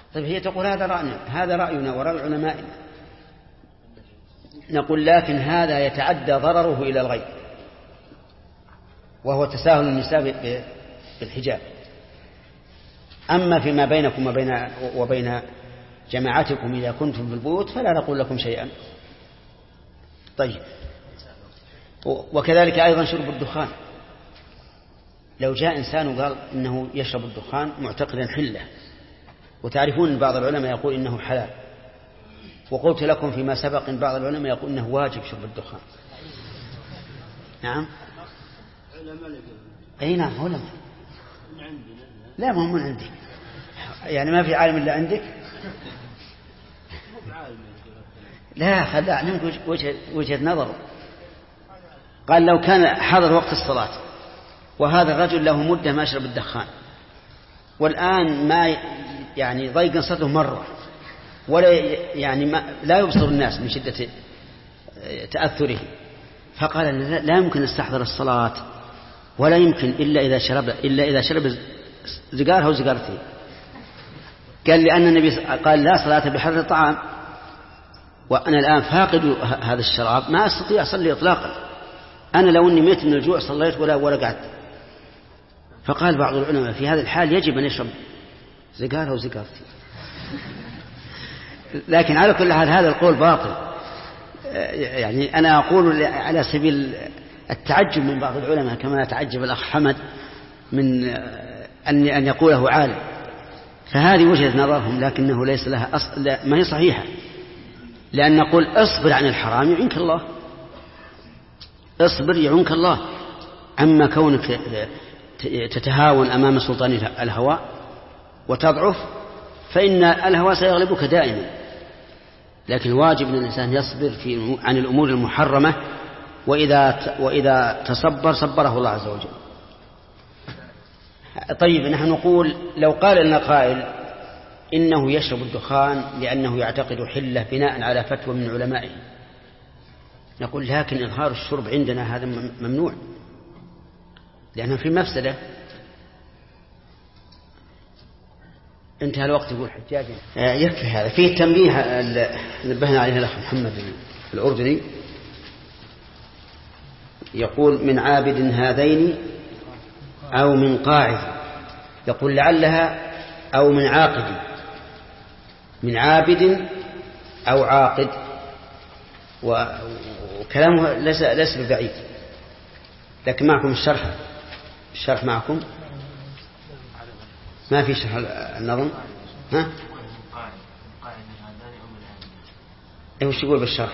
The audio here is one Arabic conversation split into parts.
طيب هي تقول هذا رأينا ورأي علمائنا. نقول لكن هذا يتعدى ضرره إلى الغير، وهو تساهل النساء بالحجاب. أما فيما بينكم وبين جماعتكم إذا كنتم في البيوت فلا نقول لكم شيئا. طيب، وكذلك أيضا شرب الدخان. لو جاء إنسان وقال إنه يشرب الدخان معتقدا حله، وتعرفون أن بعض العلماء يقول إنه حلال، وقلت لكم فيما سبق إن بعض العلماء يقول إنه واجب شرب الدخان. نعم، أي نعم علماء. لا، ما هو من عندك، يعني ما في عالم إلا عندك. لا، خلى عنك وجهة نظر. قال لو كان حضر وقت الصلاة وهذا الرجل له مدة ما يشرب الدخان، والآن ما يعني ضيق صدره مرة، ولا يعني لا يبصر الناس من شدة تأثره، فقال لا يمكن استحضر الصلاة، ولا يمكن إلا إذا شرب زقارها وزقارته. قال لأن النبي قال لا صلاة بحر الطعام، وأنا الآن فاقد هذا الشراب ما أستطيع أصلي إطلاقا، أنا لو أني ميت من الجوع صليت ولا قعدت. فقال بعض العلماء في هذا الحال يجب أن يشرب زقارها وزقارته. لكن على كل حال هذا القول باطل. يعني أنا أقول على سبيل التعجب من بعض العلماء، كما يتعجب الأخ حمد من أن يقوله عالم. فهذه وجهة نظرهم، لكنه ليس لها أصل، ما هي صحيحة. لأن نقول اصبر عن الحرام يعنك الله، اصبر يعنك الله. أما كونك تتهاون أمام سلطان الهوى وتضعف، فإن الهوى سيغلبك دائما. لكن الواجب أن الإنسان يصبر عن الأمور المحرمة، وإذا تصبر صبره الله عز وجل. طيب، نحن نقول لو قال لنا قائل إنه يشرب الدخان لأنه يعتقد حله بناء على فتوى من علمائه، نقول لكن إظهار الشرب عندنا هذا ممنوع، لأنه في مفسدة. انتهى الوقت يقول حجاج. يكفي هذا. فيه تنبيه نبهنا عليه الأخ محمد الأردني، يقول من عابد هذين أو من قاعد، يقول لعلها أو من عاقد، من عابد أو عاقد، وكلامه ليس ببعيد. لكن معكم الشرح معكم؟ ما في شرح النظم؟ ها؟ ايه وش يقول بالشرح؟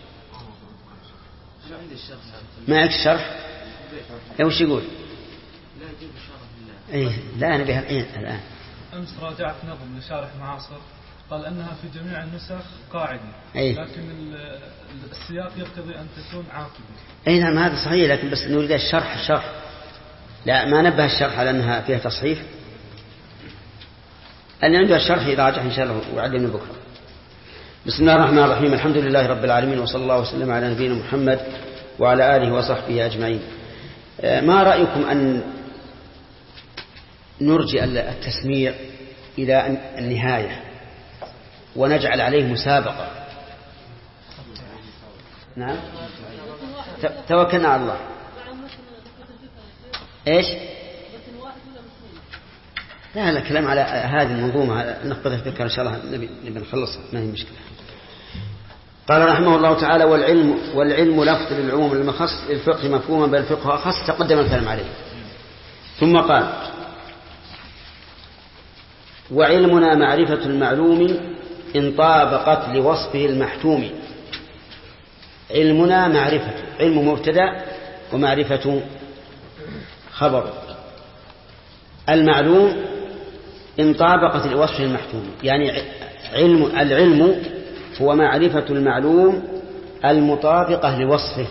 ما عندك الشرح؟ ايه وش يقول؟ ايه لا، انا بها الان. امس راجعت نظم لشارح معاصر، قال انها في جميع النسخ قاعدة، لكن السياق يقتضي ان تكون عاقبة. اي نعم، هذا صحيح، لكن بس نريد الشرح. لا، ما نبه الشرح على انها فيها تصحيح. اللي عنده الشرح يراجع إن شاء الله ويعلمنا بكرة. بسم الله الرحمن الرحيم. الحمد لله رب العالمين، وصلى الله وسلم على نبينا محمد وعلى آله وصحبه أجمعين. ما رأيكم أن نرجع التسميع إلى النهاية ونجعل عليه مسابقة؟ نعم، توكلنا على الله. إيش؟ لا كلام على هذه المنظومة نقبض الفكرة إن شاء الله نبي نخلصها، ما هي مشكلة. قال رحمه الله تعالى: والعلم لفظ للعموم المخص للفقه مفهوما، بل الفقه أخص، تقدم الكلام عليه. ثم قال: وعلمنا معرفة المعلوم إن طابقت لوصفه المحتوم. علمنا معرفة، علم مبتدأ ومعرفة خبر. المعلوم إن طابقت لوصفه المحتوم، يعني العلم هو معرفة المعلوم المطابقة لوصفه.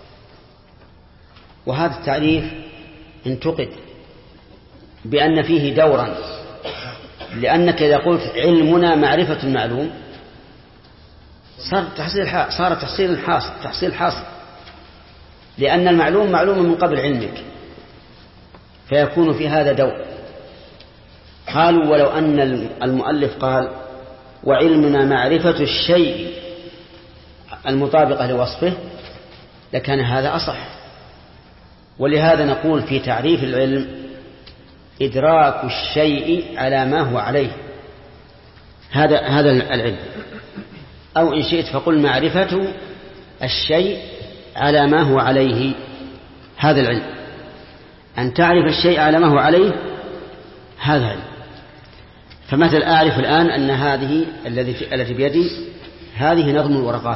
وهذا التعريف انتقد بأن فيه دورا، لأنك إذا قلت علمنا معرفة المعلوم صار تحصيل حاصل، لأن المعلوم معلوم من قبل علمك، فيكون في هذا دور. قالوا ولو أن المؤلف قال وعلمنا معرفة الشيء المطابقة لوصفه لكان هذا أصح. ولهذا نقول في تعريف العلم إدراك الشيء على ما هو عليه، هذا العلم. أو إن شئت فقل معرفة الشيء على ما هو عليه، هذا العلم. أن تعرف الشيء على ما هو عليه هذا علم. فمثل أعرف الآن أن هذه التي بيدي هذه نظم الورقات،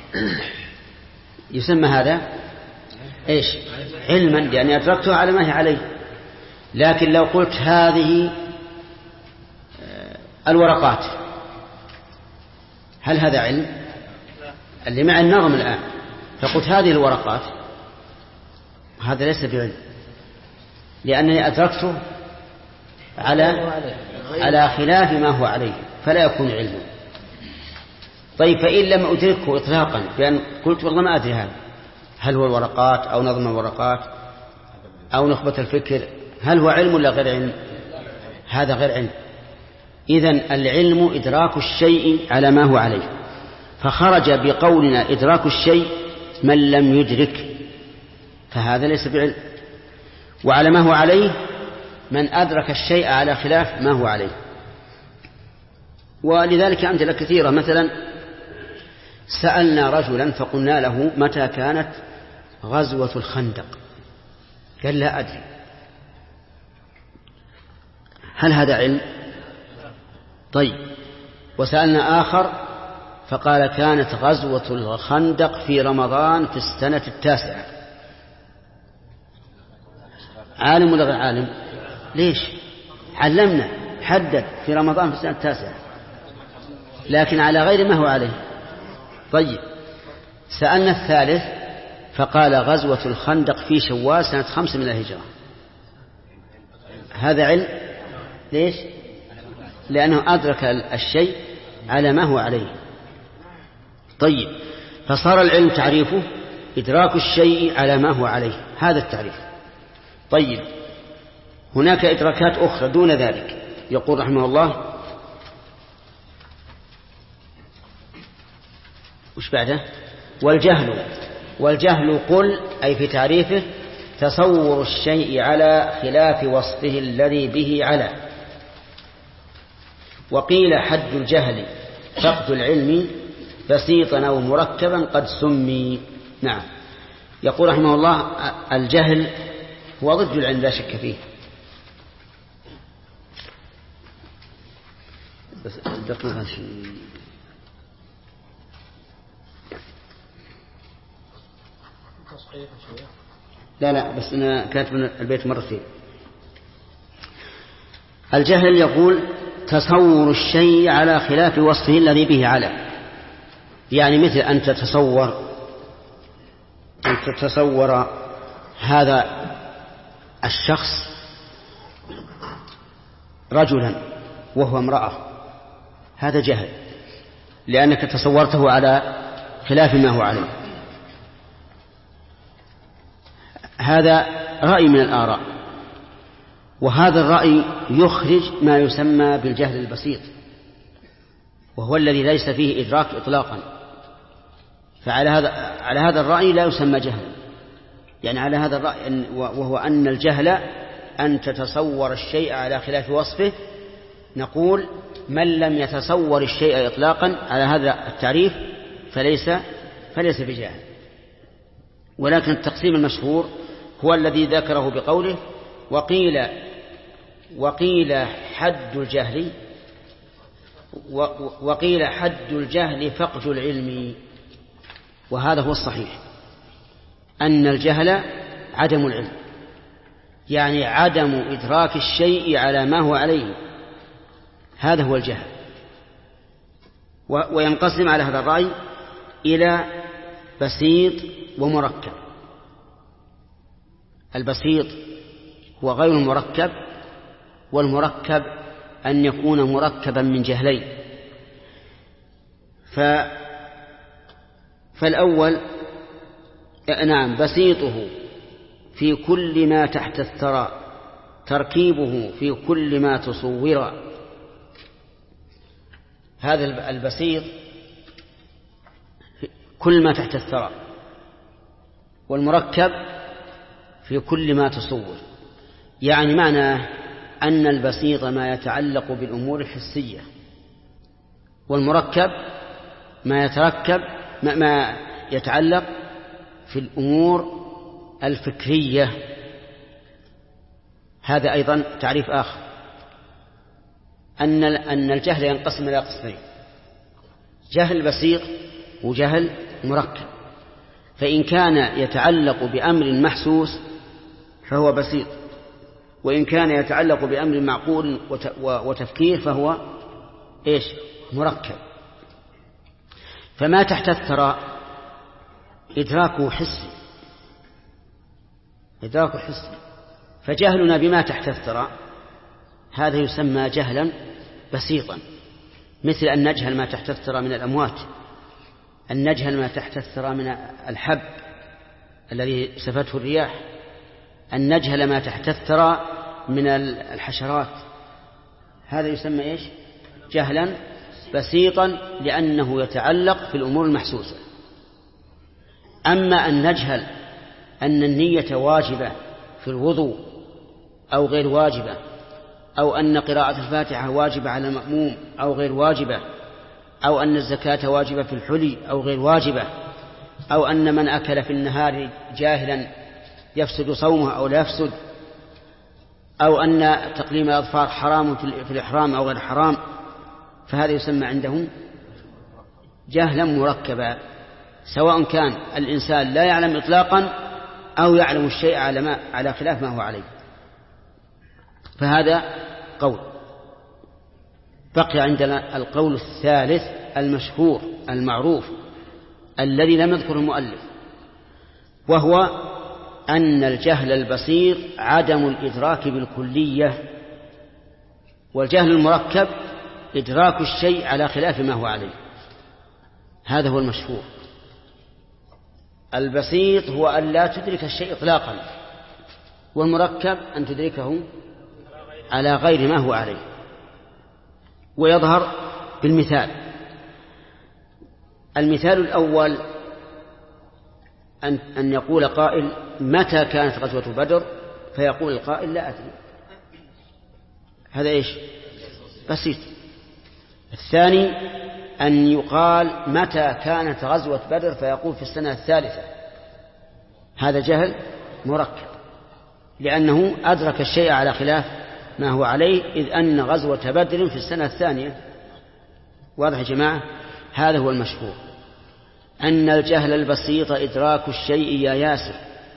يسمى هذا إيش؟ علما، لأني أدركته على ما هي عليه. لكن لو قلت هذه الورقات، هل هذا علم؟ اللي مع النظم الآن فقلت هذه الورقات، هذا ليس بعلم، لأنني أدركته على خلاف ما هو عليه، فلا يكون علما. طيب فإن لم أدركه إطلاقا، بأن قلت والله ما أدري هل هو الورقات أو نظم الورقات أو نخبة الفكر، هل هو علم ولا غير علم؟ هذا غير علم. إذن العلم إدراك الشيء على ما هو عليه، فخرج بقولنا إدراك الشيء من لم يدرك، فهذا ليس بعلم. وعلى ما هو عليه من أدرك الشيء على خلاف ما هو عليه. ولذلك أمثلة كثيرة. مثلا سألنا رجلا فقلنا له متى كانت غزوة الخندق؟ قال لا أدري. هل هذا علم؟ طيب. وسألنا آخر فقال كانت غزوة الخندق في رمضان في السنة 9. عالم ولا غير عالم؟ ليش؟ علمنا حدد في رمضان في السنة 9، لكن على غير ما هو عليه. طيب. سألنا الثالث فقال غزوة الخندق في شوال سنة 5 من الهجرة. هذا علم. ليش؟ لأنه أدرك الشيء على ما هو عليه. طيب. فصار العلم تعريفه إدراك الشيء على ما هو عليه، هذا التعريف. طيب. هناك إدراكات أخرى دون ذلك. يقول رحمه الله وش بعده؟ والجهل قل أي في تعريفه تصور الشيء على خلاف وصفه الذي به على. وقيل حد الجهل فقد العلم بسيطا أو مركبا قد سمي. نعم. يقول رحمه الله الجهل هو ضد العلم لا شك فيه. بس دقيقة لا بس أنا كاتب من البيت مرتين. الجهل يقول تصور الشيء على خلاف وصفه الذي به على، يعني مثل أن تتصور هذا الشخص رجلا وهو امرأة، هذا جهل لأنك تصورته على خلاف ما هو عليه. هذا رأي من الآراء، وهذا الرأي يخرج ما يسمى بالجهل البسيط، وهو الذي ليس فيه إدراك إطلاقا. فعلى هذا الرأي لا يسمى جهل، يعني على هذا الرأي وهو أن الجهل أن تتصور الشيء على خلاف وصفه، نقول من لم يتصور الشيء إطلاقا على هذا التعريف فليس بجاهل. ولكن التقسيم المشهور هو الذي ذكره بقوله وقيل حد الجهل فقد العلم. وهذا هو الصحيح، أن الجهل عدم العلم، يعني عدم إدراك الشيء على ما هو عليه، هذا هو الجهل. وينقسم على هذا الرأي إلى بسيط ومركب. البسيط هو غير المركب، والمركب أن يكون مركبا من جهلين. فالأول نعم بسيطه في كل ما تحت الثرى تركيبه في كل ما تصور. هذا البسيط كل ما تحت الثرى، والمركب في كل ما تصور. يعني معناه أن البسيط ما يتعلق بالأمور الحسية، والمركب ما يتعلق في الأمور الفكرية. هذا أيضا تعريف آخر، أن الجهل ينقسم إلى قسمين: جهل بسيط وجهل مركب. فإن كان يتعلق بأمر محسوس فهو بسيط، وإن كان يتعلق بأمر معقول وتفكير فهو إيش؟ مركب. فما تحت الثرى إدراكه حسي، فجهلنا بما تحت الثرى هذا يسمى جهلا بسيطا، مثل أن نجهل ما تحت الثرى من الأموات، أن نجهل ما تحت الثرى من الحب الذي سفته الرياح، أن نجهل ما تحت الثرى من الحشرات. هذا يسمى إيش؟ جهلا بسيطا، لأنه يتعلق في الأمور المحسوسة. أما أن نجهل أن النية واجبة في الوضوء أو غير واجبة، أو أن قراءة الفاتحة واجبة على المأموم أو غير واجبة، أو أن الزكاة واجبة في الحلي أو غير واجبة، أو أن من أكل في النهار جاهلا يفسد صومه أو لا يفسد، أو أن تقليم الأظفار حرام في الإحرام أو غير حرام، فهذا يسمى عندهم جهلا مركبا، سواء كان الإنسان لا يعلم إطلاقا أو يعلم الشيء على خلاف ما هو عليه. فهذا قول. بقي عندنا القول الثالث المشهور المعروف الذي لم يذكر المؤلف، وهو أن الجهل البسيط عدم الإدراك بالكلية، والجهل المركب إدراك الشيء على خلاف ما هو عليه. هذا هو المشهور. البسيط هو أن لا تدرك الشيء إطلاقا، والمركب أن تدركه على غير ما هو عليه. ويظهر بالمثال. المثال الأول أن يقول قائل: متى كانت غزوة بدر؟ فيقول القائل: لا أدري. هذا إيش؟ بسيط. الثاني أن يقال: متى كانت غزوة بدر؟ فيقول: في السنة الثالثة. هذا جهل مركب، لأنه أدرك الشيء على خلاف ما هو عليه، إذ أن غزوة بدر في السنة الثانية. واضح يا جماعة؟ هذا هو المشهور، أن الجهل البسيط إدراك الشيء يا ياسر.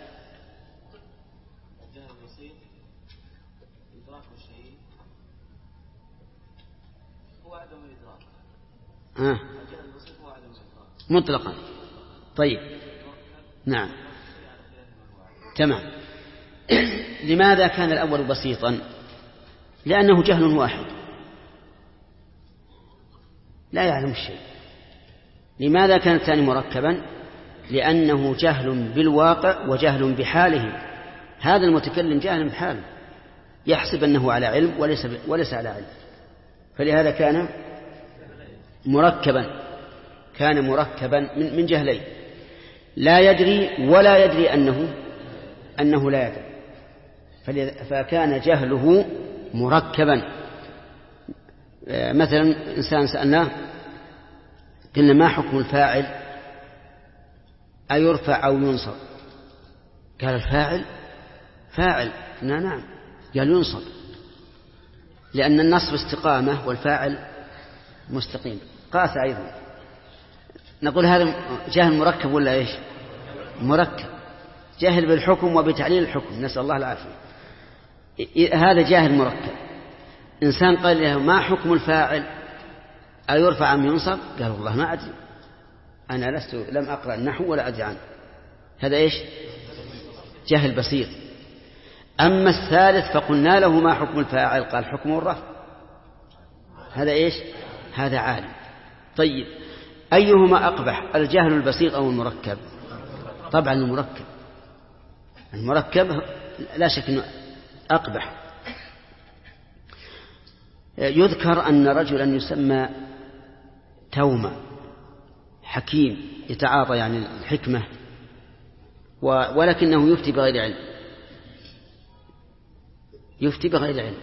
مطلقا. طيب، نعم، تمام. لماذا كان الأول بسيطا؟ لأنه جهل واحد لا يعلم الشيء. لماذا كان الثاني مركبا؟ لأنه جهل بالواقع وجهل بحاله. هذا المتكلم جاهل بحاله، يحسب أنه على علم وليس على علم، فلهذا كان مركبا. كان مركبا من جهلين، لا يدري ولا يدري أنه لا يدري، فكان جهله مركبا. مثلا إنسان سألناه قلنا: ما حكم الفاعل؟ أيرفع أو ينصب؟ قال: الفاعل فاعل. قلنا: نعم. قال: ينصب، لأن النصب استقامة والفاعل مستقيم. قاس أيضا. نقول: هذا جهل مركب ولا إيش؟ مركب، جهل بالحكم وبتعليل الحكم، نسأل الله العافية. هذا جاهل مركب. إنسان قال له: ما حكم الفاعل؟ أيرفع أم ينصب؟ قال: والله ما أدري، أنا لم أقرأ النحو ولا أدري عنه. هذا إيش؟ جهل بسيط. أما الثالث فقلنا له: ما حكم الفاعل؟ قال: حكم الرفع. هذا إيش؟ هذا عالم. طيب، أيهما أقبح، الجهل البسيط أو المركب؟ طبعا المركب لا شك أنه أقبح، يذكر أن رجلا يسمى توما حكيم يتعاطى يعني الحكمة ولكنه يفتي بغير علم، يفتي بغير علم.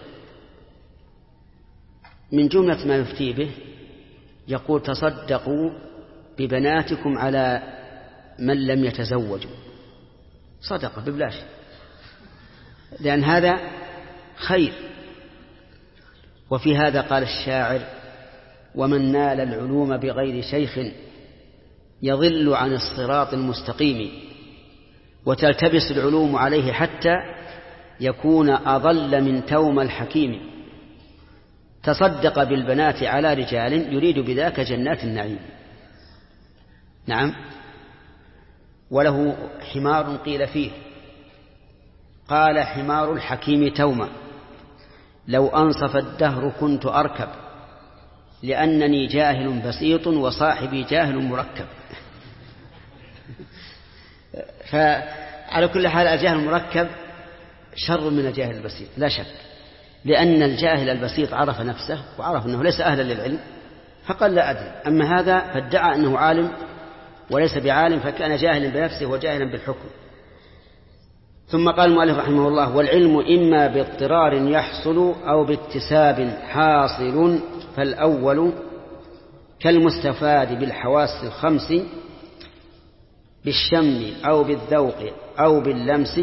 من جملة ما يفتي به يقول تصدقوا ببناتكم على من لم يتزوجوا، صدقة ببلاش، لأن هذا خير. وفي هذا قال الشاعر: ومن نال العلوم بغير شيخ يضل عن الصراط المستقيم، وتلتبس العلوم عليه حتى يكون أضل من توم الحكيم. تصدق بالبنات على رجال يريد بذاك جنات النعيم. نعم. وله حمار قيل فيه، قال حمار الحكيم توما: لو أنصف الدهر كنت أركب، لأنني جاهل بسيط وصاحبي جاهل مركب. فعلى كل حال الجاهل المركب شر من الجاهل البسيط لا شك، لأن الجاهل البسيط عرف نفسه وعرف أنه ليس أهلا للعلم فقال لا أدري، أما هذا فادعى أنه عالم وليس بعالم فكان جاهلا بنفسه وجاهلا بالحكم. ثم قال المؤلف رحمه الله: والعلم إما باضطرار يحصل أو باكتساب حاصل، فالأول كالمستفاد بالحواس الخمس بالشم أو بالذوق أو باللمس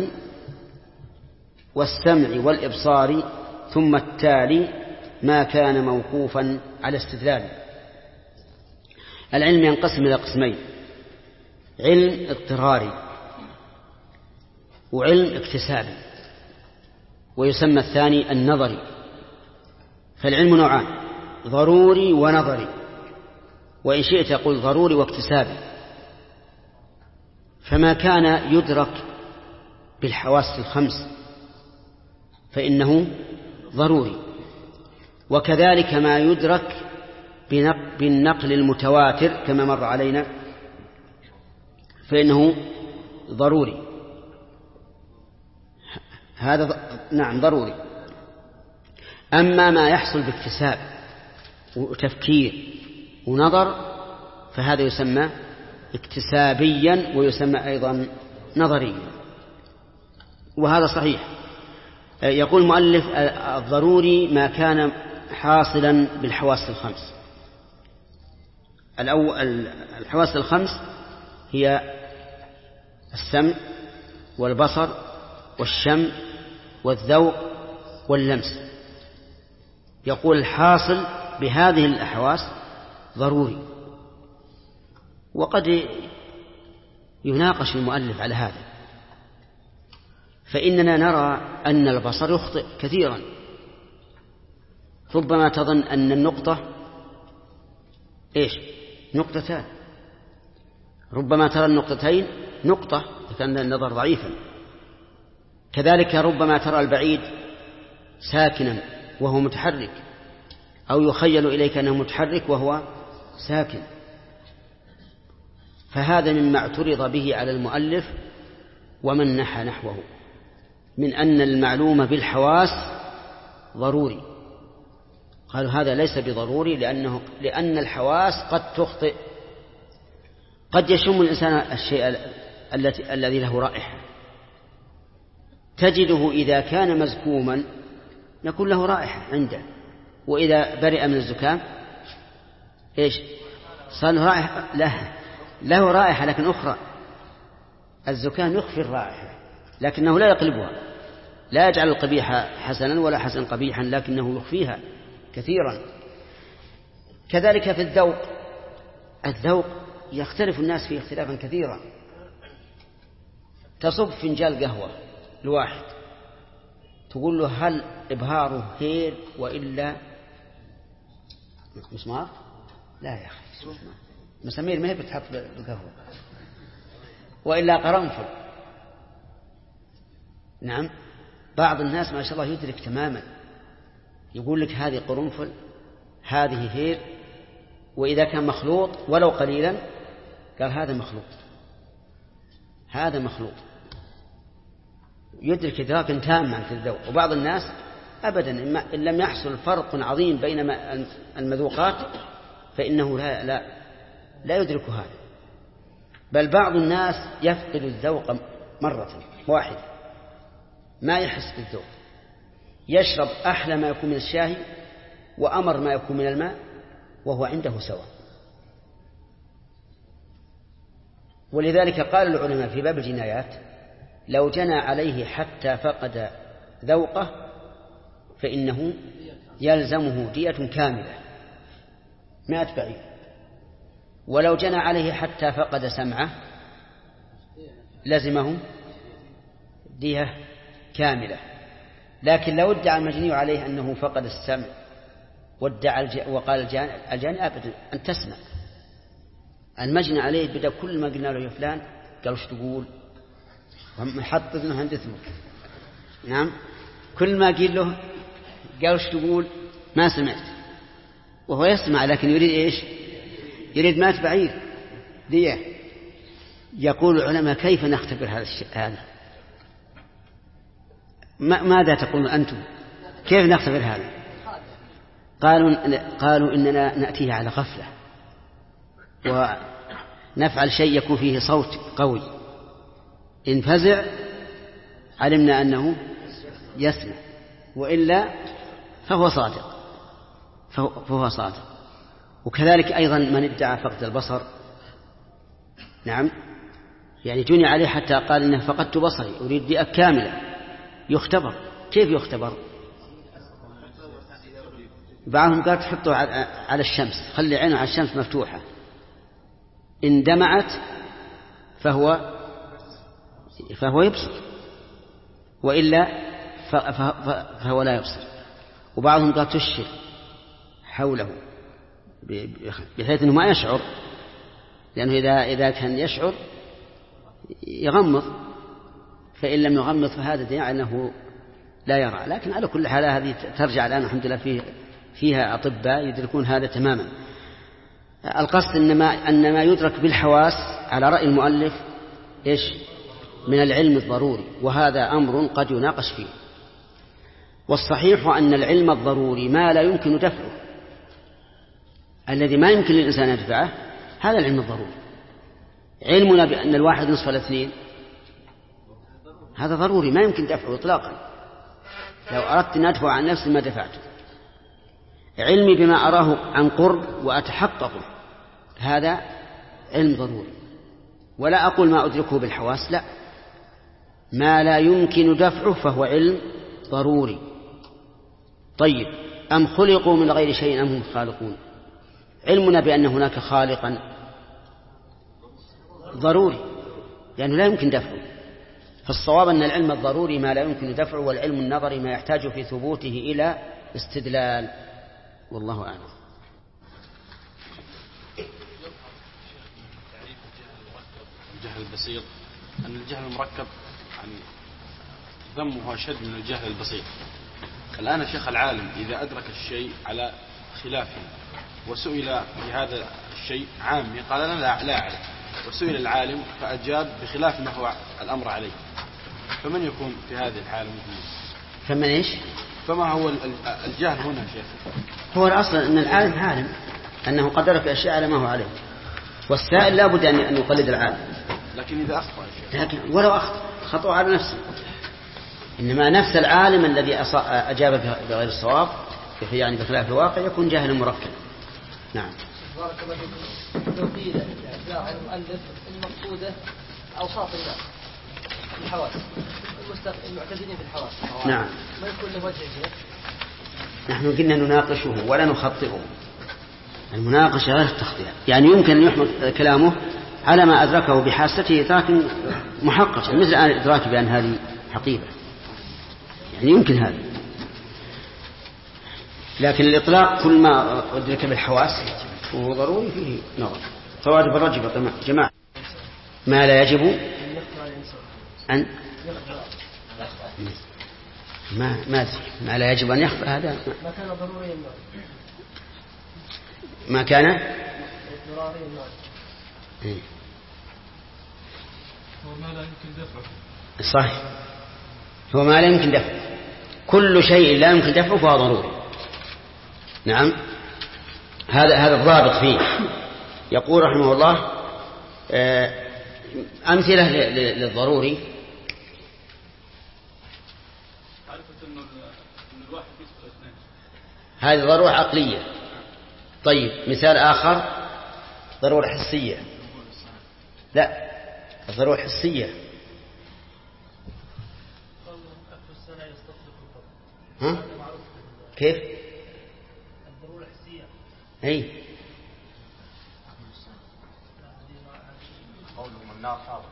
والسمع والإبصار، ثم التالي ما كان موقوفا على استدلال. العلم ينقسم إلى قسمين: علم اضطراري وعلم اكتسابي، ويسمى الثاني النظري. فالعلم نوعان: ضروري ونظري، وإن شئت قل ضروري واكتسابي. فما كان يدرك بالحواس الخمس فإنه ضروري، وكذلك ما يدرك بالنقل المتواتر كما مر علينا فإنه ضروري. هذا نعم ضروري. أما ما يحصل باكتساب وتفكير ونظر فهذا يسمى اكتسابيا ويسمى أيضا نظريا، وهذا صحيح. يقول المؤلف: الضروري ما كان حاصلا بالحواس الخمس. الحواس الخمس هي السمع والبصر والشم والذوق واللمس. يقول الحاصل بهذه الحواس ضروري. وقد يناقش المؤلف على هذا، فإننا نرى أن البصر يخطئ كثيرا، ربما تظن أن النقطة نقطتان، ربما ترى النقطتين نقطة إذا كان النظر ضعيفا. كذلك ربما ترى البعيد ساكنا وهو متحرك، أو يخيل إليك أنه متحرك وهو ساكن. فهذا مما اعترض به على المؤلف ومن نحى نحوه من أن المعلوم بالحواس ضروري. قالوا هذا ليس بضروري لأن الحواس قد تخطئ. قد يشم الإنسان الشيء الذي له رائحة، تجده إذا كان مزكوما يكون له رائحة عنده، وإذا برئ من الزكام صار له رائحة، له رائحة لكن أخرى. الزكام يخفي الرائحة لكنه لا يقلبها، لا يجعل القبيح حسنا ولا حسن قبيحا، لكنه يخفيها كثيرا. كذلك في الذوق يختلف الناس فيه اختلافا كثيرا. تصب فنجال قهوة الواحد تقول له هل إبهاره خير وإلا مسمار؟ لا يا أخي، مسامير ما هي بتحط بالقهوة، وإلا قرنفل. نعم، بعض الناس ما شاء الله يدرك تماما، يقول لك هذه قرنفل هذه هير، وإذا كان مخلوط ولو قليلا قال هذا مخلوط، هذا مخلوط، يدرك إدراكا تاما في الذوق. وبعض الناس أبدا. إن لم يحصل فرق عظيم بين المذوقات فإنه لا يدرك هذا. بل بعض الناس يفقد الذوق مرة واحدة، ما يحس بالذوق، يشرب أحلى ما يكون من الشاي وأمر ما يكون من الماء وهو عنده سواء. ولذلك قال العلماء في باب الجنايات: لو جنى عليه حتى فقد ذوقه فإنه يلزمه دية كاملة 100 بعير، ولو جنى عليه حتى فقد سمعه لزمه دية كاملة. لكن لو ادعى المجني عليه أنه فقد السمع وقال الجاني أبدا أن تسمع، المجني عليه بدأ كل ما قلنا له يا فلان قال وش تقول، حط اذنه عند اذنه. نعم، كل ما قيل له قال وش تقول ما سمعت، وهو يسمع لكن يريد ايش؟ يريد 100 بعير دية. يقول العلماء: كيف نختبر هذا؟ ماذا تقولون أنتم؟ كيف نختبر هذا؟ قالوا إننا نأتيه على غفلة ونفعل شيء يكون فيه صوت قوي، إن فزع علمنا أنه يسمع، وإلا فهو صادق. وكذلك أيضا من ادعى فقد البصر، نعم، يعني جني عليه حتى قال إنه فقدت بصري أريد دية كاملة، يختبر. كيف يختبر؟ بعضهم قال تحطه على الشمس، خلي عينه على الشمس مفتوحة، إن دمعت فهو يبصر، وإلا فهو لا يبصر. وبعضهم قال تشر حوله بحيث أنه ما يشعر، لأنه إذا كان يشعر يغمض، فإن لم يغمض فهذا دليل أنه لا يرى. لكن على كل حال هذه ترجع الآن الحمد لله فيها أطباء يدركون هذا تماما. القصد أن ما يدرك بالحواس على رأي المؤلف إيش؟ من العلم الضروري، وهذا أمر قد يناقش فيه. والصحيح أن العلم الضروري ما لا يمكن دفعه، الذي ما يمكن للإنسان أن يدفعه هذا العلم الضروري. علمنا بأن 1 نصف 2 هذا ضروري ما يمكن دفعه إطلاقا، لو أردت أن أدفع عن نفسي ما دفعته. علمي بما أراه عن قرب وأتحققه هذا علم ضروري. ولا أقول ما أدركه بالحواس، لا، ما لا يمكن دفعه فهو علم ضروري. طيب، أم خلقوا من غير شيء أم هم خالقون؟ علمنا بأن هناك خالقا ضروري لأنه لا يمكن دفعه. فالصواب أن العلم الضروري ما لا يمكن دفعه، والعلم النظري ما يحتاج في ثبوته إلى استدلال. والله أعلم. الجهل البسيط، أن الجهل المركب يعني ذمه أشد من الجهل البسيط. الآن الشيخ العالم إذا أدرك الشيء على خلافه وسئل في هذا الشيء عامي قال أنا لا أعلم، وسئل العالم فأجاب بخلاف ما هو الأمر عليه، فمن يكون في هذه الحالة فمن إيش؟ فما هو الجهل هنا شيخ؟ هو الأصل أن العالم عالم، أنه قدر في أشياء على ما هو عليه، والسائل لا بد أن يقلد العالم. لكن إذا أخطأ شيخ، لكن ولو أخطأ خطأ على نفسه، إنما نفس العالم الذي أجاب بغير الصواب يعني بخلاف الواقع يكون جاهل مركب. نعم. بارك الله فيكم. لو قيل عن المؤلف المقصودة أوصاف الناس الحواس المعتزلين في الحواس، نعم، ما يكون له وجه شيء؟ نحن قلنا نناقشه ولا نخطئه. المناقشة غير التخطئة، يعني يمكن أن يحمل كلامه على ما أدركه بحاسته إدراك محقق، مثل الآن إدراك بأن هذه حقيقة، يعني يمكن هذا. لكن الإطلاق كل ما أدرك بالحواس وهو ضروري فيه نظر. فواجب الرجل جماعة ما لا يجب أن ما لا يجب أن يخفى، هذا ما كان ضروريا ما كان ضروريا هو ما لا يمكن دفعه. صحيح، هو ما لا يمكن دفعه. كل شيء لا يمكن دفعه فهو ضروري. نعم، هذا الضابط فيه. يقول رحمه الله أمثلة للضروري. هذه ضرورة عقلية. طيب مثال آخر ضرورة حسية. لا، الضرورة حسية. ها؟ كيف؟ الضرورة الحسية. أي. قولهم النار حاضر.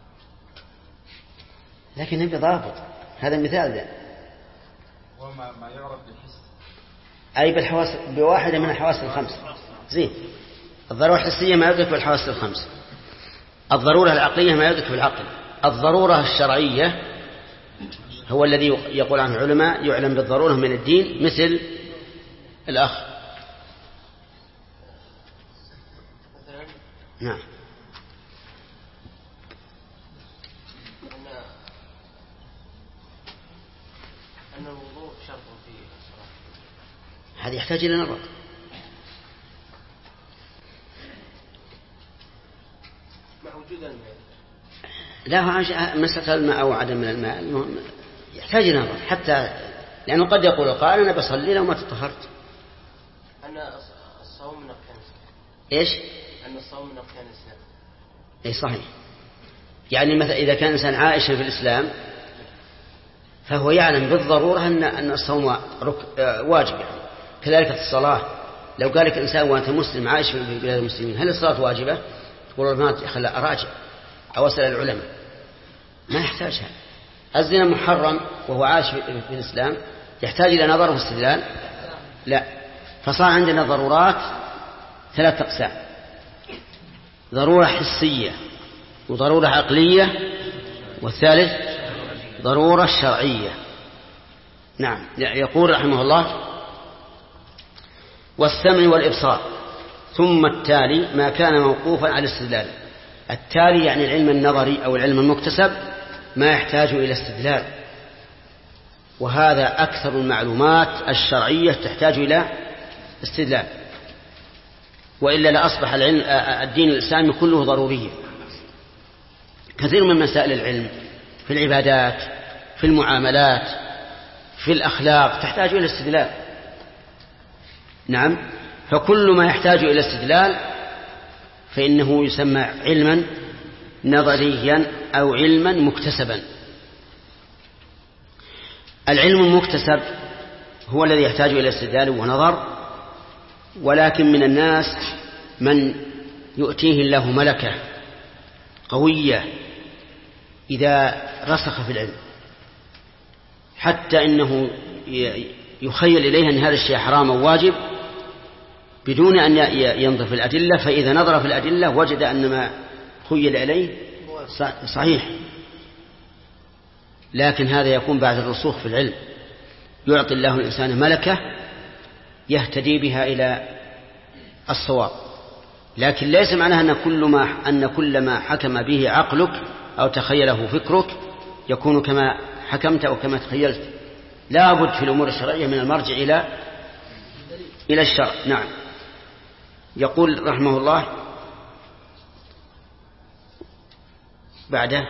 لكن نبي ضابط. هذا مثال ده. وما يعرف بالحس. أي بالحواس، بواحدة من الحواس الخمس. زين. الضرورة الحسية ما يدرك بالحواس الخمس. الضرورة العقلية ما يدرك بالعقل. الضرورة الشرعية هو الذي يقول عنه العلماء يعلم بالضرورة من الدين، مثل الأخ. نعم. أن الوضوء شرط في الصلاة. هذا يحتاج إلى نظر. مع وجود الماء. لا، مسألة الماء أو عدم الماء يحتاج إلى نظر، حتى لأنه قد يقول قال أنا بصلي لو ما تطهرت. أن الصوم من أركان الإسلام. إيش؟ أن الصوم من أركان الإسلام. أي صحيح. يعني مثلا إذا كان إنسان عائشا في الإسلام فهو يعلم بالضرورة أن الصوم واجب يعني. كذلك في الصلاة، لو قال لك إنسان وأنت مسلم عايش في بلاد المسلمين هل الصلاة واجبة؟ تقول ما خلى أراجع أو أسأل العلماء. ما يحتاجها. الزنا محرم وهو عايش في الإسلام يحتاج إلى نظر واستدلال؟ لا. فصار عندنا ضرورات 3 أقسام: ضرورة حسية، وضرورة عقلية، والثالث ضرورة شرعية. نعم. يقول رحمه الله: والسمع والإبصار، ثم التالي ما كان موقوفا على الاستدلال. التالي يعني العلم النظري أو العلم المكتسب ما يحتاج إلى استدلال، وهذا أكثر المعلومات الشرعية تحتاج إلى استدلال، وإلا لأصبح الدين الإسلامي كله ضروري. كثير من مسائل العلم في العبادات، في المعاملات، في الأخلاق تحتاج إلى استدلال. نعم. فكل ما يحتاج إلى استدلال فإنه يسمى علما نظريا أو علما مكتسبا. العلم المكتسب هو الذي يحتاج إلى استدلال ونظر، ولكن من الناس من يؤتيه الله ملكة قوية إذا رسخ في العلم، حتى إنه يخيل إليه أن هذا الشيء حرام أو واجب بدون أن ينظر في الأدلة، فإذا نظر في الأدلة وجد أن ما خيل إليه صحيح. لكن هذا يكون بعد الرسوخ في العلم. يعطي الله الإنسان ملكة يهتدي بها إلى الصواب، لكن ليس معناها أن كل ما حكم به عقلك أو تخيله فكرك يكون كما حكمت أو كما تخيلت. لا بد في الأمور الشرعية من المرجع إلى الشرع. نعم. يقول رحمه الله بعده: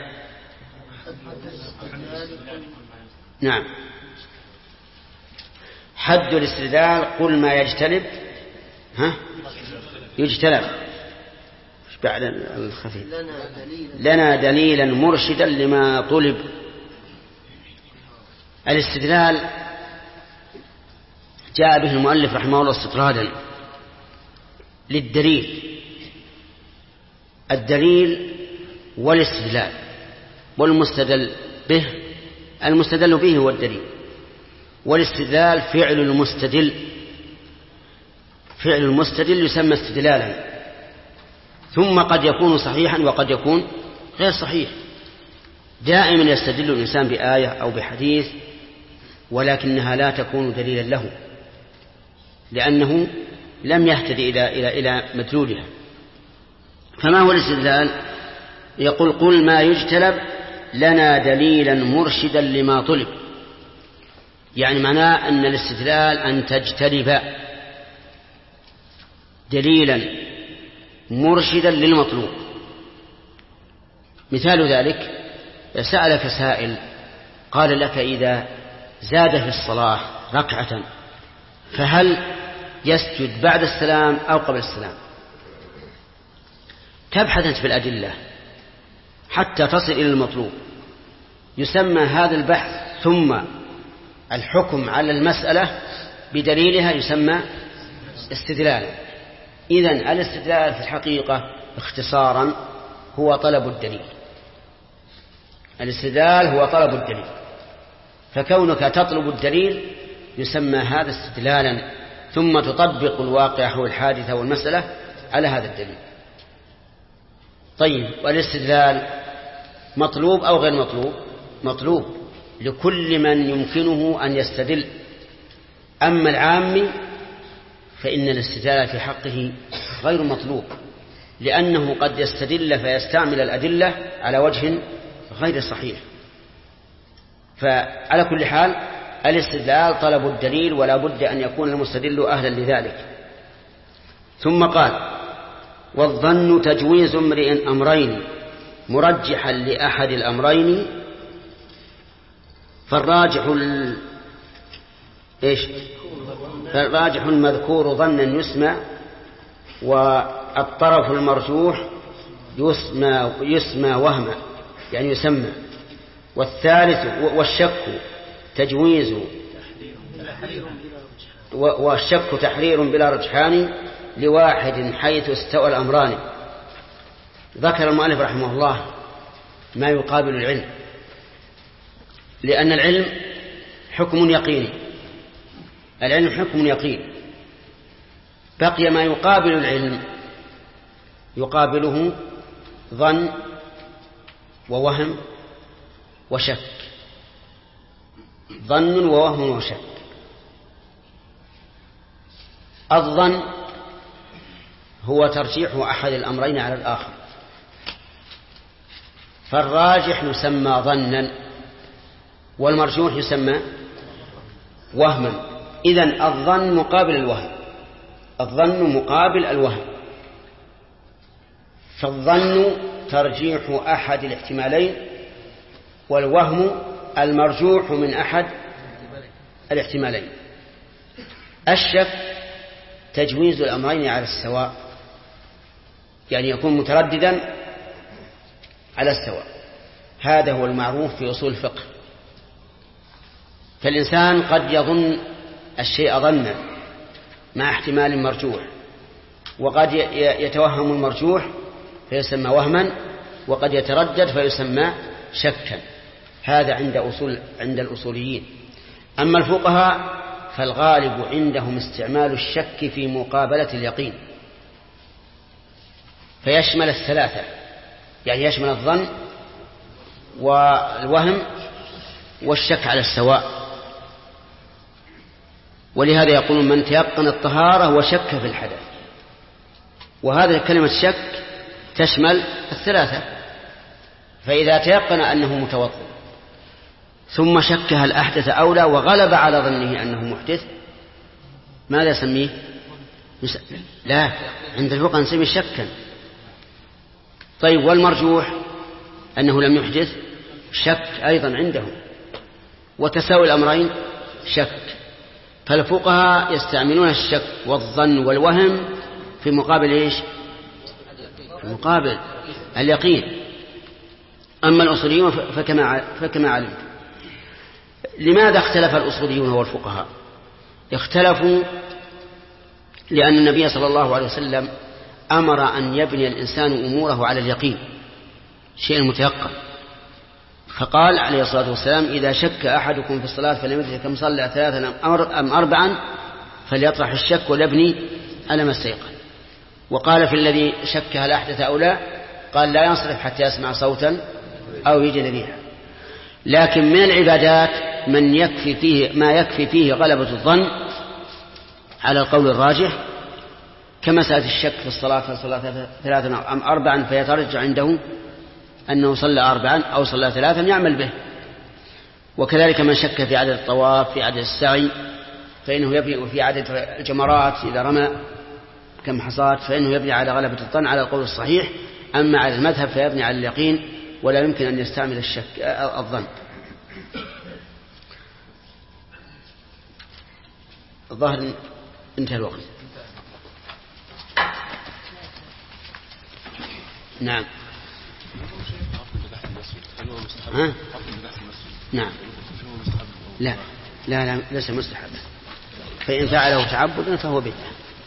نعم، حد الاستدلال قل ما يجتلب يجتلب بعد الخفيف لنا دليلا مرشدا لما طلب. الاستدلال جاء به المؤلف رحمه الله استطرادا للدليل. الدليل والاستدلال والمستدل به. المستدل به هو الدليل، والاستدلال فعل المستدل. فعل المستدل يسمى استدلالا، ثم قد يكون صحيحا وقد يكون غير صحيح. دائما يستدل الإنسان بآية أو بحديث، ولكنها لا تكون دليلا له لأنه لم يهتدي إلى مدلولها. فما هو الاستدلال؟ يقول قل ما يجتلب لنا دليلا مرشدا لما طلب. يعني معناه أن الاستدلال أن تجتلب دليلا مرشدا للمطلوب. مثال ذلك سألك سائل قال لك إذا زاد في الصلاة ركعة فهل يسجد بعد السلام أو قبل السلام؟ تبحث في الأدلة حتى تصل إلى المطلوب. يسمى هذا البحث ثم الحكم على المسألة بدليلها يسمى استدلالا. إذن الاستدلال في الحقيقة اختصارا هو طلب الدليل. الاستدلال هو طلب الدليل، فكونك تطلب الدليل يسمى هذا استدلالا، ثم تطبق الواقع أو الحادثة والمسألة على هذا الدليل. طيب، والاستدلال مطلوب أو غير مطلوب؟ مطلوب لكل من يمكنه أن يستدل. أما العام فإن الاستدلال في حقه غير مطلوب، لأنه قد يستدل فيستعمل الأدلة على وجه غير صحيح. فعلى كل حال الاستدلال طلب الدليل، ولا بد أن يكون المستدل أهلا لذلك. ثم قال: والظن تجويز امرئ أمرين مرجحا لأحد الأمرين، فالراجح المذكور ظنا يسمى، والطرف المرجوح يسمى وهما يعني يسمى. والثالث والشك تجويز، والشك تحرير بلا رجحان لواحد حيث استوى الأمران. ذكر المؤلف رحمه الله ما يقابل العلم، لأن العلم حكم يقيني، العلم حكم يقين. بقي ما يقابل العلم، يقابله ظن ووهم وشك، ظن ووهم وشك. الظن هو ترجيح أحد الأمرين على الآخر، فالراجح يسمى ظنا والمرجوح يسمى وهما. إذن الظن مقابل الوهم، الظن مقابل الوهم. فالظن ترجيح أحد الاحتمالين، والوهم المرجوح من أحد الاحتمالين. الشك تجويز الأمرين على السواء، يعني يكون مترددا على السواء. هذا هو المعروف في أصول الفقه. فالإنسان قد يظن الشيء ظنا مع احتمال مرجوح، وقد يتوهم المرجوح فيسمى وهما، وقد يتردد فيسمى شكا. هذا عند الأصوليين. أما الفقهاء فالغالب عندهم استعمال الشك في مقابلة اليقين، فيشمل الثلاثة، يعني يشمل الظن والوهم والشك على السواء. ولهذا يقولون من تيقن الطهارة وشك في الحدث. وهذا كلمة شك تشمل الثلاثة. فإذا تيقن أنه متوضئ ثم شك هل أحدث أو لا وغلب على ظنه أنه محدث، ماذا يسميه؟ لا، عند الفقهاء نسميه شكا. طيب، والمرجوح أنه لم يحدث، شك أيضا عندهم. وتساوي الأمرين شك. فالفقهاء يستعملون الشك والظن والوهم في مقابل إيش؟ في مقابل اليقين. أما الأصوليون فكما علمت. لماذا اختلف الأصوليون والفقهاء؟ اختلفوا لأن النبي صلى الله عليه وسلم أمر أن يبني الإنسان أموره على اليقين، شيء متيقن. فقال عليه الصلاة والسلام: إذا شك أحدكم في الصلاة فلم يدرك كم صلى 3 أم 4 فليطرح الشك وليبني على ما استيقن. وقال في الذي شك هل أحدث أو لا، قال: لا ينصرف حتى يسمع صوتا أو يجد ريحا. لكن من العبادات ما يكفي فيه غلبة الظن على القول الراجح، كمسألة الشك في الصلاة، فصلى 3 أم 4 فيترجع عنده أنه صلى 4 أو صلى 3 يعمل به. وكذلك من شك في عدد الطواف في عدد السعي فإنه يبني، وفي عدد الجمرات إذا رمى كم حصات فإنه يبني على غلبة الظن على القول الصحيح. أما على المذهب فيبني على اليقين ولا يمكن أن يستعمل الظن. الظاهر انتهى الوقت. نعم. ها؟ نعم. لا لا لا ليس مستحب، فإن فعله تعبدا فهو بدعة.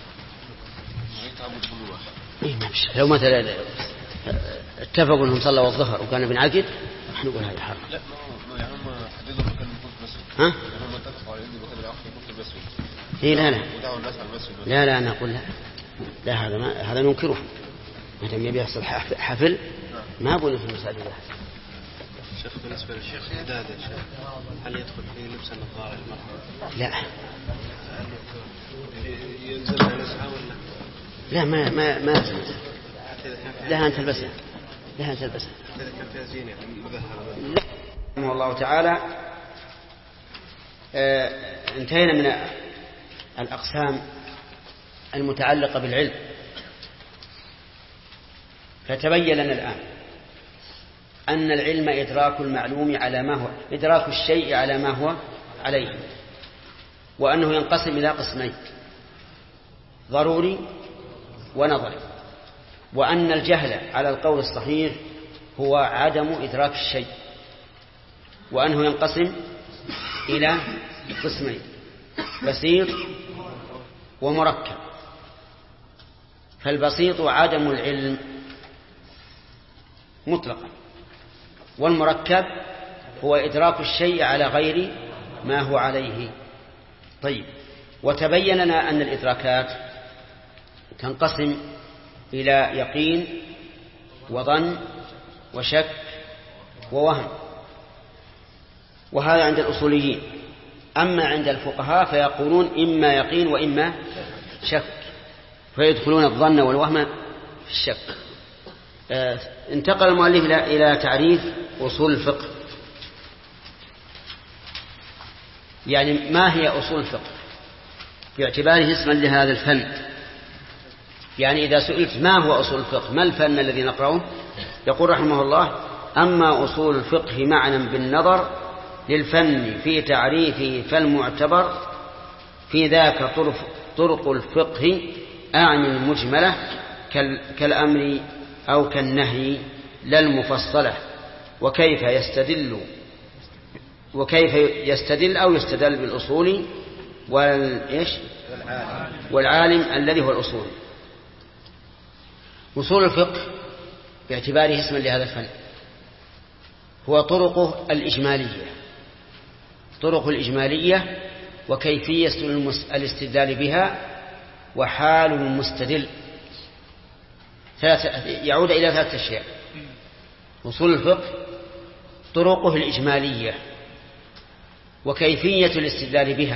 لو مثلا اتفقوا انهم صلوا الظهر وكان بنعقد نحن نقول هذا حرام. لا يعني هم حددوا مكان المسجد. ها؟ هم اتفقوا على ان مكان الاخر يكون المسجد. اي لا لا. ودعوا الناس على المسجد. لا لا نقول لا. لا هذا ننكره. متى يبي يحصل حفل ما بقول في المساجد. شيخ بالنسبة للشيخ حداد يا شيخ هل يدخل في لبس النظارة المرأة؟ لا. يلزمها نزعها ولا؟ لا ما يلزمها. لها أن تلبسها. لها أن تلبسها. إذا كان فيها زينة يعني مذهبة. لا. رحمه الله تعالى انتهينا من الأقسام المتعلقة بالعلم، فتبين لنا الآن أن العلم إدراك المعلوم على ما هو، إدراك الشيء على ما هو عليه، وأنه ينقسم إلى قسمين: ضروري ونظري، وأن الجهل على القول الصحيح هو عدم إدراك الشيء، وأنه ينقسم إلى قسمين: بسيط ومركب. فالبسيط عدم العلم مطلقا، والمركب هو إدراك الشيء على غير ما هو عليه. طيب، وتبين لنا أن الإدراكات تنقسم إلى يقين وظن وشك ووهم، وهذا عند الأصوليين. أما عند الفقهاء فيقولون إما يقين وإما شك، فيدخلون الظن والوهم في الشك. انتقل المؤلف إلى تعريف أصول الفقه. يعني ما هي أصول الفقه باعتباره اسما لهذا الفن؟ يعني إذا سئلت ما هو أصول الفقه، ما الفن الذي نقرأه، يقول رحمه الله: أما أصول الفقه معنى بالنظر للفن في تعريفه فالمعتبر في ذاك طرق الفقه أعني المجملة كالأمر أو كالنهي لا المفصلة، وكيف يستدل أو يستدل بالأصول والعالم الذي هو الأصول. أصول الفقه باعتباره اسما لهذا الفن هو طرقه الإجمالية وكيفية الاستدلال بها وحال المستدل. يعود إلى ثلاثة أشياء: أصول الفقه طرقه الإجمالية وكيفية الاستدلال بها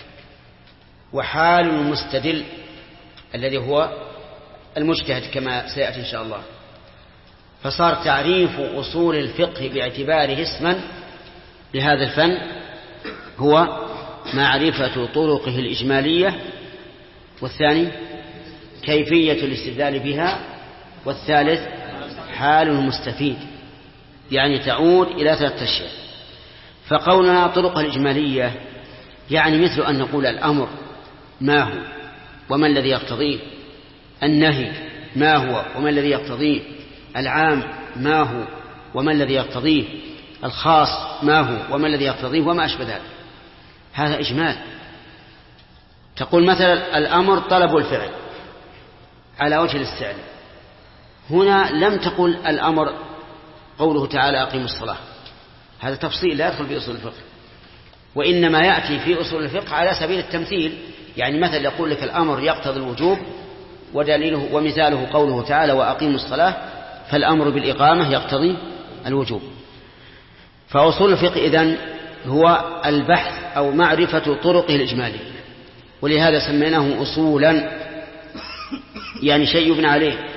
وحال المستدل الذي هو المجتهد كما سيأتي إن شاء الله. فصار تعريف أصول الفقه باعتباره اسما لهذا الفن هو معرفة طرقه الإجمالية، والثاني كيفية الاستدلال بها، والثالث حال المستفيد. يعني تعود إلى ثلاثة أشياء. فقولنا طرقه الإجمالية يعني مثل أن نقول الأمر ما هو وما الذي يقتضيه، النهي ما هو وما الذي يقتضيه، العام ما هو وما الذي يقتضيه، الخاص ما هو وما الذي يقتضيه، وما أشبه ذلك. هذا إجمال. تقول مثلا الأمر طلب الفعل على وجه الاستعلاء، هنا لم تقل الأمر قوله تعالى أقيموا الصلاة، هذا تفصيل لا يدخل في أصول الفقه، وإنما يأتي في أصول الفقه على سبيل التمثيل. يعني مثل يقول لك الأمر يقتضي الوجوب، ودليله ومثاله قوله تعالى وأقيموا الصلاة، فالأمر بالإقامة يقتضي الوجوب. فأصول الفقه إذن هو البحث أو معرفة طرقه الإجمالية، ولهذا سميناه أصولا، يعني شيء يبنى عليه.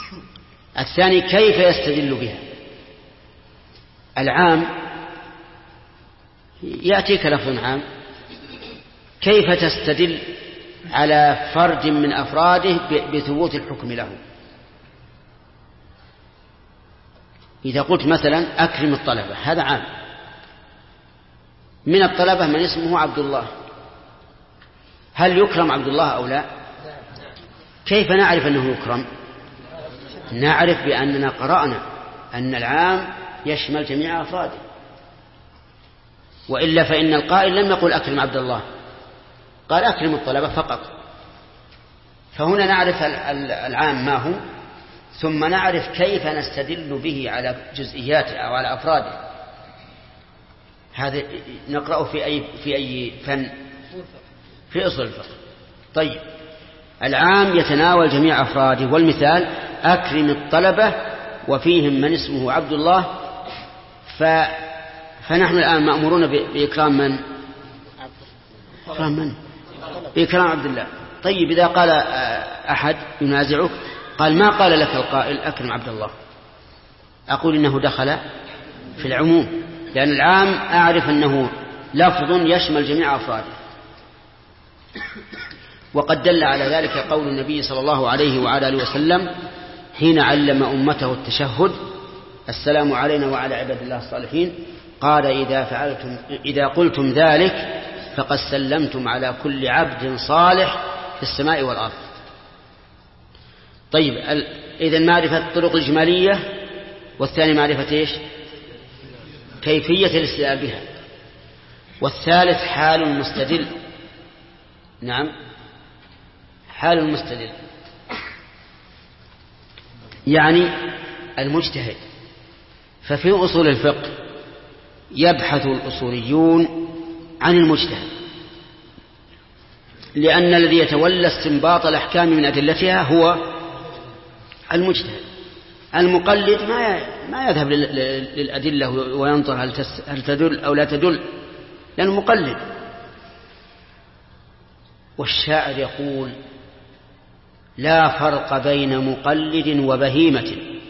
الثاني كيف يستدل بها. العام يأتيك لفظ عام، كيف تستدل على فرد من أفراده بثبوت الحكم له؟ إذا قلت مثلا أكرم الطلبة، هذا عام، من الطلبة من اسمه عبد الله، هل يكرم عبد الله أو لا؟ كيف نعرف أنه يكرم؟ نعرف بأننا قرأنا أن العام يشمل جميع أفراده، وإلا فإن القائل لم يقل أكرم عبد الله، قال أكرم الطلبة فقط. فهنا نعرف العام ما هو، ثم نعرف كيف نستدل به على جزئياته أو على أفراده. هذا نقرأه في أي فن؟ في أصول الفقه. طيب، العام يتناول جميع أفراده، والمثال أكرم الطلبة وفيهم من اسمه عبد الله، فنحن الآن مأمورون بإكرام من؟ إكرام من؟ بإكرام عبد الله. طيب، إذا قال أحد ينازعك قال ما قال لك القائل أكرم عبد الله، أقول إنه دخل في العموم، لأن العام أعرف أنه لفظ يشمل جميع أفراده. وقد دل على ذلك قول النبي صلى الله عليه وعلى آله وسلم حين علم أمته التشهد: السلام علينا وعلى عباد الله الصالحين، قال: إذا قلتم ذلك فقد سلمتم على كل عبد صالح في السماء والأرض. طيب، إذن معرفة الطرق الإجمالية، والثاني معرفة إيش؟ كيفية الاستدلال بها، والثالث حال المستدل. نعم، حال المستدل يعني المجتهد. ففي أصول الفقه يبحث الأصوليون عن المجتهد، لأن الذي يتولى استنباط الأحكام من أدلتها هو المجتهد. المقلد ما يذهب للأدلة وينظر هل تدل أو لا تدل، لأنه مقلد. والشاعر يقول: لا فرق بين مقلد وبهيمة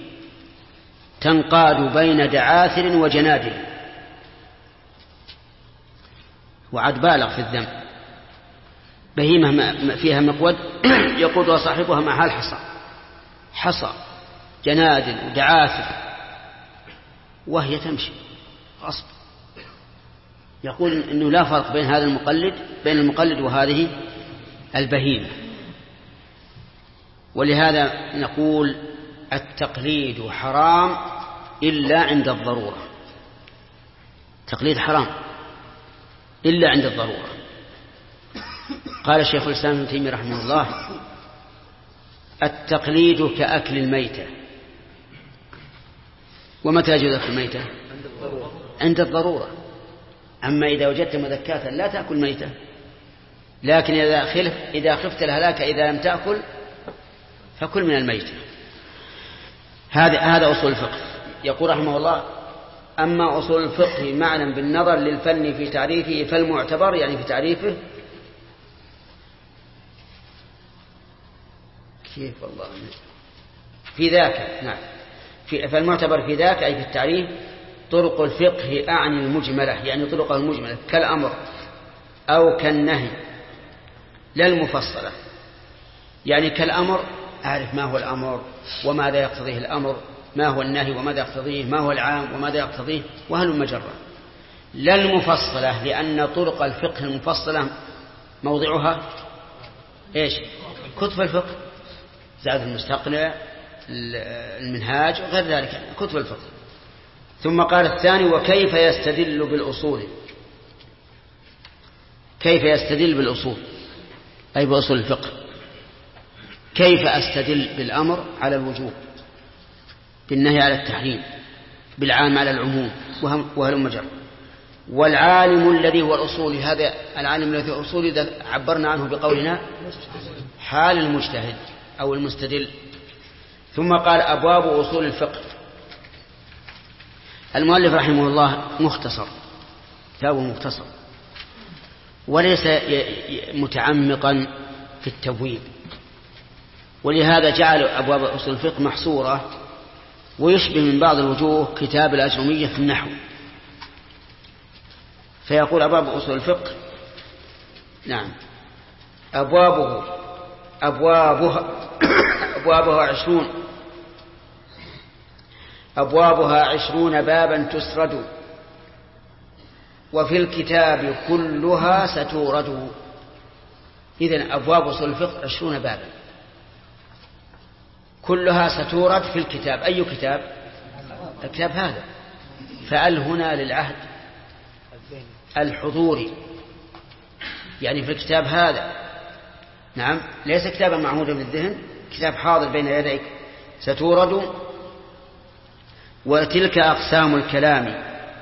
تنقاد بين دعاثر وجنادل. وعد بالغ في الذنب. بهيمة فيها مقود يقودها صاحبها معها الحصى، حصى جنادل ودعاثر، وهي تمشي غصب. يقول إنه لا فرق بين هذا المقلد وهذه البهيمة. ولهذا نقول التقليد حرام إلا عند الضرورة. تقليد حرام إلا عند الضرورة. قال شيخ الإسلام ابن تيمية رحمه الله: التقليد كأكل الميتة. ومتى يجوز أكل الميتة؟ عند الضرورة. أما إذا وجدت مذكاة لا تأكل ميتة، لكن إذا خفت الهلاك إذا لم تأكل فكل من الميتة. هذا أصول الفقه. يقول رحمه الله: أما أصول الفقه معنى بالنظر للفن في تعريفه فالمعتبر، يعني في تعريفه، كيف والله في ذاك، نعم، فالمعتبر في ذاك أي في التعريف طرق الفقه أعني المجملة، يعني طرقه المجملة كالأمر أو كالنهي، لا المفصلة. يعني كالأمر أعرف ما هو الأمر وماذا يقتضيه الأمر، ما هو النهي وماذا يقتضيه، ما هو العام وماذا يقتضيه، وهل المجرة. لا المفصلة، لأن طرق الفقه المفصلة موضعها إيش؟ كتب الفقه، زاد المستقنع، المنهاج وغير ذلك، كتب الفقه. ثم قال الثاني: وكيف يستدل بالأصول. كيف يستدل بالأصول أي بأصول الفقه. كيف أستدل بالأمر على الوجوب، بالنهي على التحريم، بالعام على العموم، وهل مجر. والعالم الذي هو الأصول، هذا العالم الذي هو الأصول إذا عبرنا عنه بقولنا حال المجتهد أو المستدل. ثم قال: أبواب أصول الفقه. المؤلف رحمه الله مختصر، كتابه مختصر، وليس متعمقا في التبويب، ولهذا جعل أبواب أصول الفقه محصورة، ويشبه من بعض الوجوه كتاب الأجرمية في النحو. فيقول أبواب أصول الفقه نعم أبوابها 20 بابا تسرد وفي الكتاب كلها ستورد. إذن أبواب أصول الفقه 20 بابا كلها ستورد في الكتاب. أي كتاب؟ الكتاب هذا. فأل هنا للعهد الحضوري، يعني في الكتاب هذا. نعم، ليس كتابا معمودا بالذهن، كتاب حاضر بين يديك. ستورد. وتلك أقسام الكلام.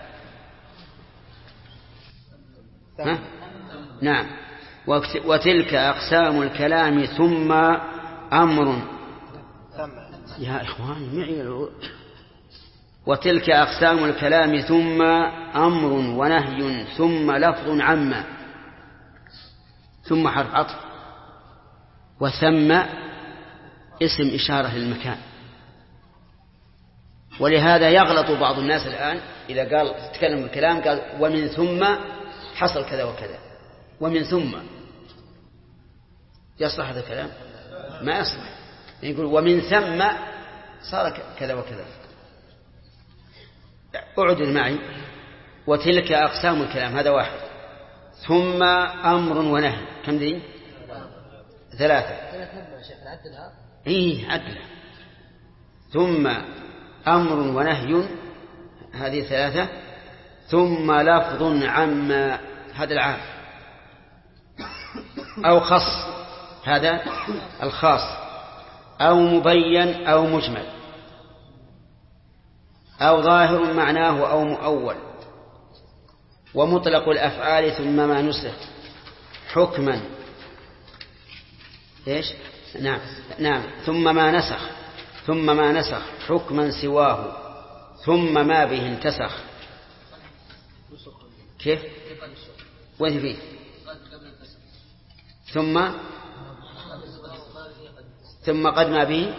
نعم، وتلك أقسام الكلام ثم أمر. يا إخواني معي. وتلك أقسام الكلام ثم أمر ونهي ثم لفظ عما، ثم حرف عطف، وثم اسم إشارة للمكان. ولهذا يغلط بعض الناس الآن إذا قال تتكلم بالكلام قال ومن ثم حصل كذا وكذا. ومن ثم يصلح هذا الكلام؟ ما يصلح. يقول ومن ثم صار كذا وكذا. أعدل معي. وتلك أقسام الكلام، هذا واحد. ثم أمر ونهي، كم دي؟ 3. إيه عدلها. ثم أمر ونهي، هذه 3. ثم لفظ عما، هذا العام. أو خص، هذا الخاص. أو مبين أو مجمل. أو ظاهر معناه أو مؤول. ومطلق الأفعال ثم ما نسخ حكما. إيش؟ نعم. ثم ما نسخ حكما سواه ثم ما به انتسخ. كيف؟ وين فيه؟ ثم قد ما به.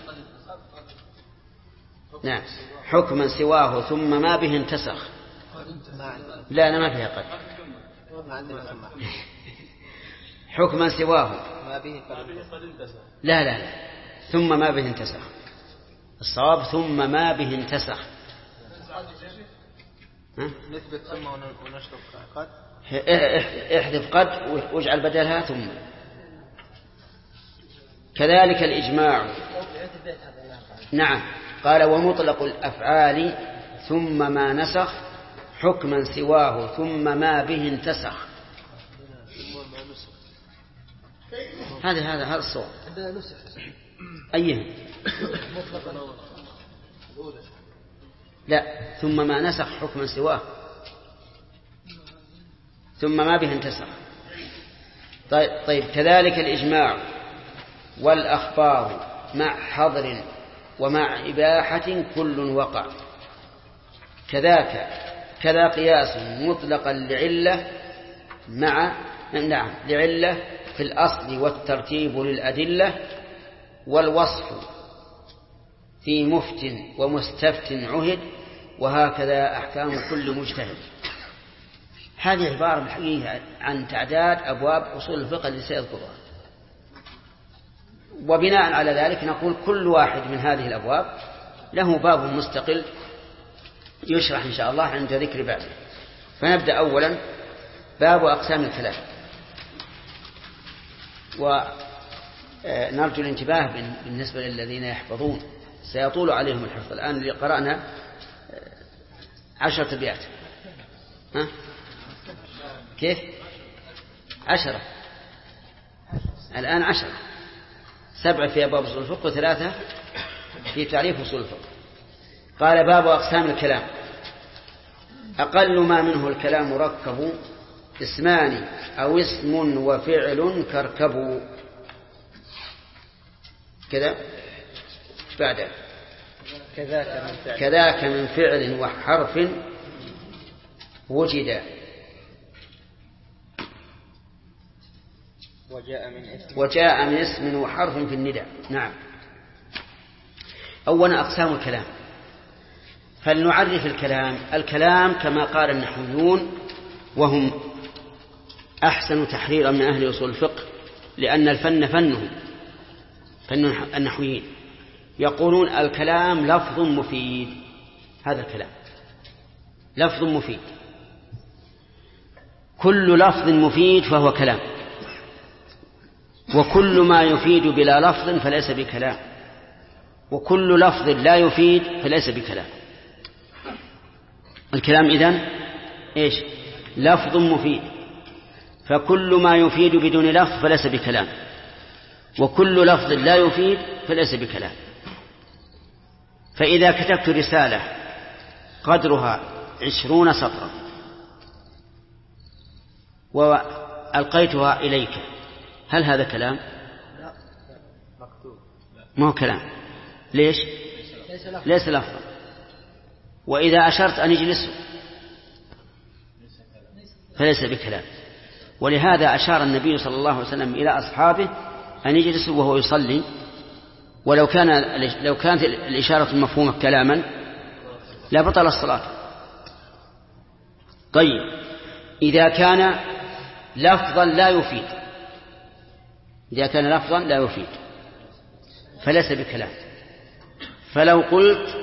نعم، حكما سواه ثم ما به انتسخ. لا أنا ما فيها قد. حكما سواه لا ثم ما به انتسخ. الصواب ثم ما به انتسخ. نثبت ثم ونشرب قد. احذف قد واجعل بدلها ثم. كذلك الإجماع. نعم، قال ومطلق الأفعال ثم ما نسخ حكما سواه ثم ما به انتسخ. هذا الصواب. أيه؟ لا، ثم ما نسخ حكما سواه ثم ما به انتسخ. طيب كذلك الإجماع والأخبار مع حظر ومع إباحة كل وقع. كذا قياس مطلقا لعلة لعلة في الأصل والترتيب للأدلة والوصف في مفت ومستفت عهد وهكذا أحكام كل مجتهد. هذه عبارة بالحقيقة عن تعداد أبواب أصول الفقه التي سيذكرها. وبناء على ذلك نقول كل واحد من هذه الأبواب له باب مستقل يشرح إن شاء الله عند ذكر بابه. فنبدأ أولا باب أقسام الكلام. ونرجو الانتباه بالنسبة للذين يحفظون، سيطول عليهم الحفظ. الآن اللي قرأنا 10 أبيات. كيف 10؟ الآن 10. 7 في أبواب أصول الفقه و3 في تعريف أصول الفقه. قال باب أقسام الكلام. أقل ما منه الكلام مركب اسمان أو اسم وفعل كركب. كذا بعد كذاك من فعل وحرف وجد وجاء من اسم وحرف في النداء. نعم. أولا أقسام الكلام. فلنعرف الكلام كما قال النحويون وهم أحسن تحريرا من أهل أصول الفقه، لأن الفن فنهم، فن النحويين. يقولون الكلام لفظ مفيد، هذا الكلام لفظ مفيد، كل لفظ مفيد فهو كلام، وكل ما يفيد بلا لفظ فليس بكلام، وكل لفظ لا يفيد فليس بكلام. الكلام إذن إيش؟ لفظ مفيد، فكل ما يفيد بدون لفظ فليس بكلام، وكل لفظ لا يفيد فليس بكلام. فإذا كتبت رسالة قدرها 20 سطرا وألقيتها إليك، هل هذا كلام؟ ما هو كلام. ليش؟ ليس لفظا. وإذا أشرت أن اجلس فليس بكلام. ولهذا أشار النبي صلى الله عليه وسلم إلى أصحابه أن يجلسوا وهو يصلي، ولو كانت الإشارة المفهومة كلاما لا بطل الصلاة. طيب، إذا كان لفظا لا يفيد، إذا كان لفظا لا يفيد فليس بكلام. فلو قلت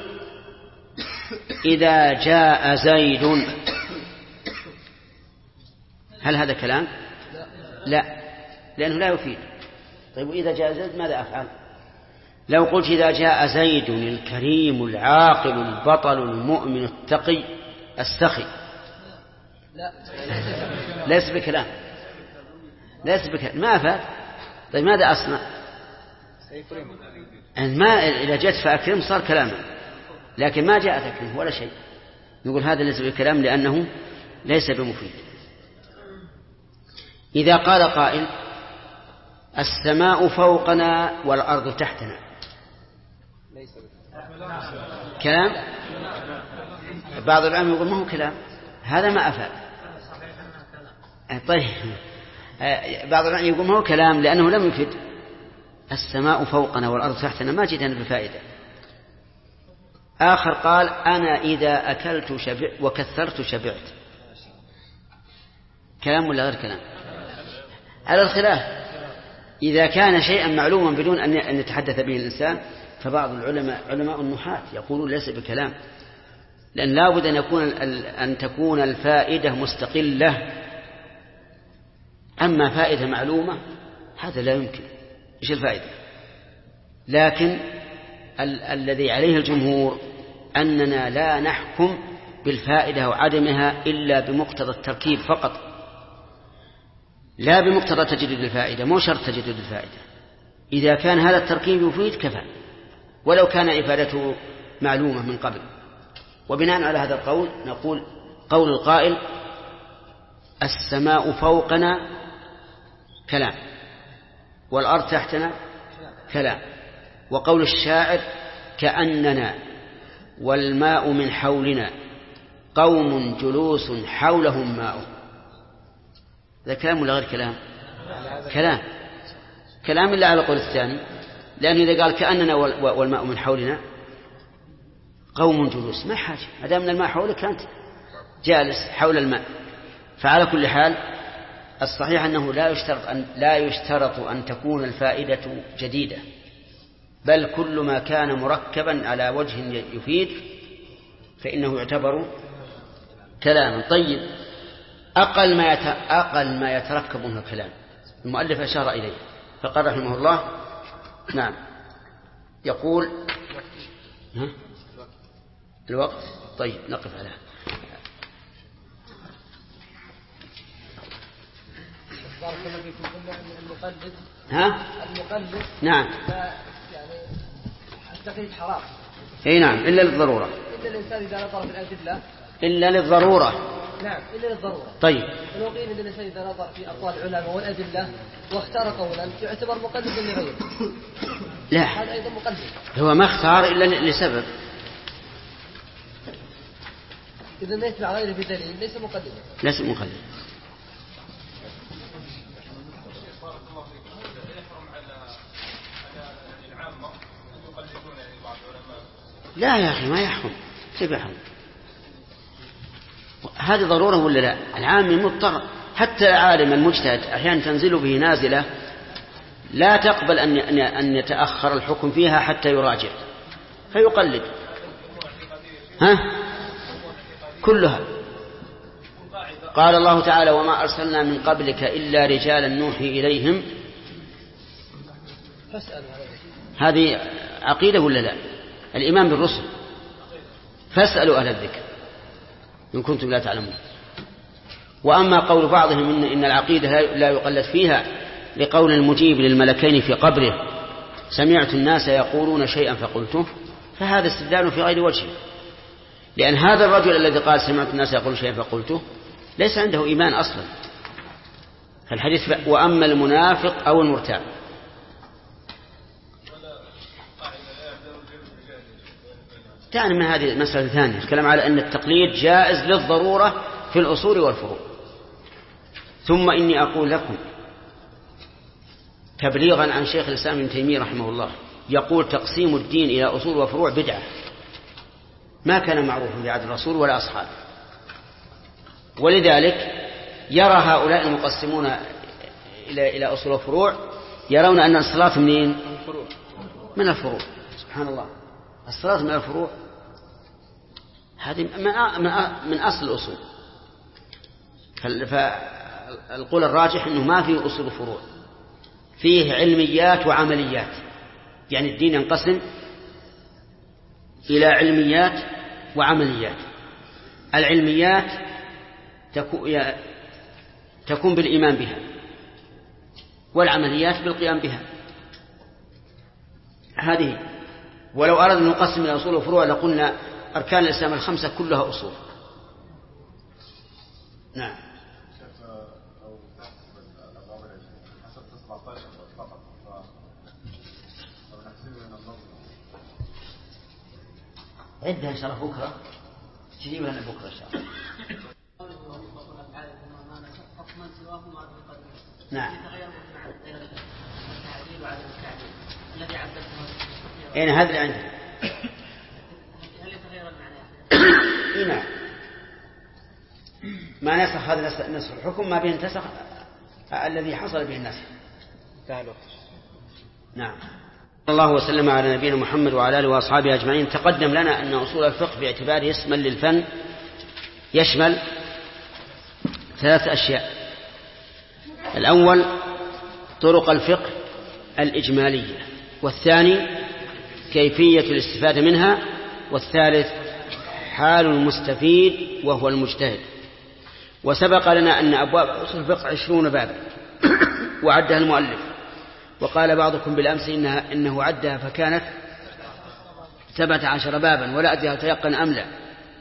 إذا جاء زيد، هل هذا كلام؟ لا، لأنه لا يفيد. طيب، وإذا جاء زيد ماذا أفعل؟ لو قلت إذا جاء زيد الكريم العاقل البطل المؤمن التقي السخي، ليس بكلام، ليس بكلام، ما أفاد. طيب، ماذا أصنع؟ ما إذا جاءت فأكرم صار كلاما، لكن ما جاءت أكرم ولا شيء، نقول هذا ليس بكلام لأنه ليس بمفيد. إذا قال قائل السماء فوقنا والأرض تحتنا، كلام؟ بعض العلماء يقول ما هو كلام، هذا ما أفاد. طيب، بعض العلماء يقول ما هو كلام لأنه لم يفد. السماء فوقنا والأرض تحتنا ما جئنا بفائدة. آخر قال أنا إذا أكلت وكثرت شبعت، كلام ولا غير كلام؟ على الخلاف. إذا كان شيئا معلوما بدون أن يتحدث به الإنسان، فبعض العلماء علماء النحاة يقولون ليس بكلام، لأن لا بد أن تكون الفائدة مستقلة. أما فائدة معلومة هذا لا يمكن، إيش الفائدة؟ لكن الذي عليه الجمهور أننا لا نحكم بالفائدة وعدمها إلا بمقتضى التركيب فقط، لا بمقتضى تجدد الفائدة، مو شرط تجدد الفائدة. إذا كان هذا التركيب يفيد كفى، ولو كان إفادته معلومة من قبل. وبناء على هذا القول نقول قول القائل السماء فوقنا كلام والأرض تحتنا كلام، وقول الشاعر كأننا والماء من حولنا قوم جلوس حولهم ماء، هذا كلام ولا غير كلام؟ كلام إلا على قول الثاني، لأنه إذا قال كأننا والماء من حولنا قوم جلوس ما حاجة، ما دام الماء حولك أنت جالس حول الماء. فعلى كل حال الصحيح أنه لا يشترط أن تكون الفائدة جديدة، بل كل ما كان مركبا على وجه يفيد فإنه يعتبر كلاما. طيب، أقل ما يتركب منه كلام المؤلف أشار إليه فقال رحمه الله نعم، يقول الوقت. طيب، نقف على بارك الله فيكم. المقلد نعم، يعني التقليد حرام. اي نعم، إلا للضرورة، إلا الإنسان إذا نظر في الأدلة، إلا للضرورة. نعم، إلا للضرورة. طيب، ولو قيل إن الإنسان إذا نظر في أقوال العلماء والأدلة واختار قولا يعتبر مقلدا لغيره. لا، هذا أيضا مقلد، هو ما اختار إلا لسبب. إذا ما يتبع غيره بدليل ليس مقلدا. ليس مقلد. لا يا أخي، ما يحرم، كيف يحرم؟ هذه ضرورة ولا لا؟ العامي مضطر، حتى العالم المجتهد أحيانا تنزل به نازلة لا تقبل أن يتأخر الحكم فيها حتى يراجع فيقلد. كلها. قال الله تعالى: وما أرسلنا من قبلك إلا رجالا نوحي إليهم. هذه عقيدة ولا لا؟ الإيمان بالرسل. فاسألوا أهل الذكر إن كنتم لا تعلمون. وأما قول بعضهم إن العقيدة لا يقلد فيها لقول المجيب للملكين في قبره: سمعت الناس يقولون شيئا فقلته، فهذا استدلال في غير وجه، لأن هذا الرجل الذي قال سمعت الناس يقولون شيئا فقلته ليس عنده إيمان أصلا. الحديث: وأما المنافق أو المرتاب. تعني من هذه مسألة ثانية، الكلام على أن التقليد جائز للضرورة في الأصول والفروع. ثم إني أقول لكم تبليغا عن شيخ الإسلام ابن تيمية رحمه الله، يقول: تقسيم الدين إلى أصول وفروع بدعة، ما كان معروفا في عهد الرسول ولا أصحابه. ولذلك يرى هؤلاء المقسمون إلى أصول وفروع يرون أن الصلاة منين؟ من الفروع. سبحان الله، الصلاة من الفروع، هذه من أصل الأصول. فالقول الراجح أنه ما فيه أصول وفروع، فيه علميات وعمليات. يعني الدين ينقسم إلى علميات وعمليات. العلميات تكون بالإيمان بها، والعمليات بالقيام بها. هذه. ولو أردنا أن نقسم إلى أصول وفروع لقلنا أركان الإسلام الخمسة كلها أصول. نعم. عدها إن شاء الله بكرة، تجيب لنا بكرة إن شاء الله. نعم. أين هذا اللي عندي؟ هل يتغير المعنى؟ نعم. ما نسخ هذا نسخ الحكم، ما بين تسخ الذي حصل به النسخ. نعم. الله وسلم على نبينا محمد وعلى آله وأصحابه أجمعين. تقدم لنا أن أصول الفقه باعتباره اسما للفن يشمل 3 أشياء. الأول طرق الفقه الإجمالية، والثاني كيفية الاستفادة منها، والثالث حال المستفيد وهو المجتهد. وسبق لنا أن أبواب أصول الفقه 20 بابا وعدها المؤلف، وقال بعضكم بالأمس إنه عدها فكانت 17 بابا، ولا أدري هل تيقن أم لا.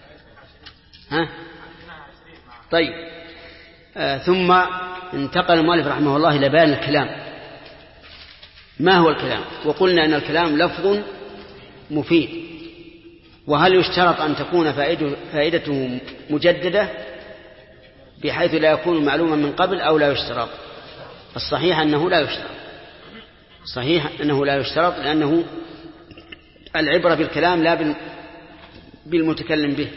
طيب. ثم انتقل المؤلف رحمه الله إلى بيان الكلام. ما هو الكلام؟ وقلنا أن الكلام لفظ مفيد، وهل يشترط أن تكون فائدته مجددة بحيث لا يكون معلوما من قبل أو لا يشترط؟ الصحيح أنه لا يشترط. صحيح أنه لا يشترط، لأنه العبرة بالكلام لا بالمتكلم به.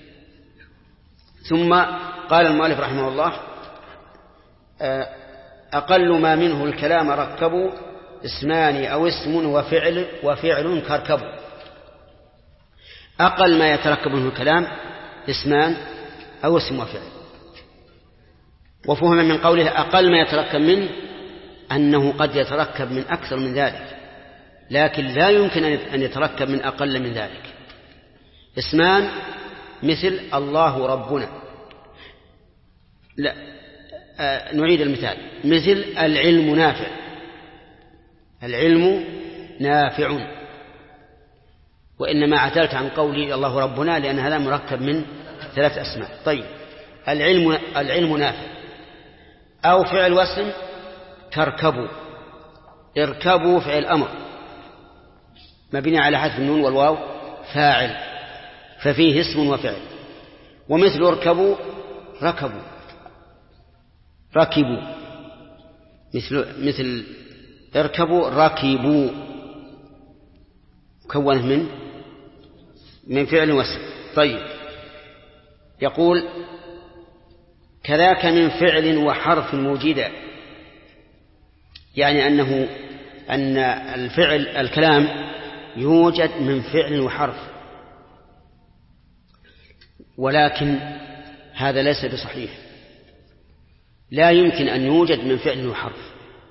ثم قال المؤلف رحمه الله: أقل ما منه الكلام ركبوا اسمان أو اسم وفعل كركبوا. أقل ما يتركب منه الكلام اسمان أو اسم وفعل. وفهم من قوله أقل ما يتركب منه أنه قد يتركب من أكثر من ذلك، لكن لا يمكن أن يتركب من أقل من ذلك. اسمان مثل الله ربنا، لا نعيد المثال، مثل العلم نافع. العلم نافع، وإنما عتلت عن قولي الله ربنا لأن هذا مركب من 3 أسماء. طيب، العلم نافع. أو فعل واسم تركبوا، اركبوا فعل أمر مبني على حذف النون والواو فاعل، ففيه اسم وفعل. ومثل اركبوا ركبوا، ركبوا، مثل اركبوا ركبوا، مكونه من فعل واسم. طيب، يقول كذاك من فعل وحرف موجدا، يعني أن الكلام يوجد من فعل وحرف، ولكن هذا ليس بصحيح. لا يمكن أن يوجد من فعل وحرف.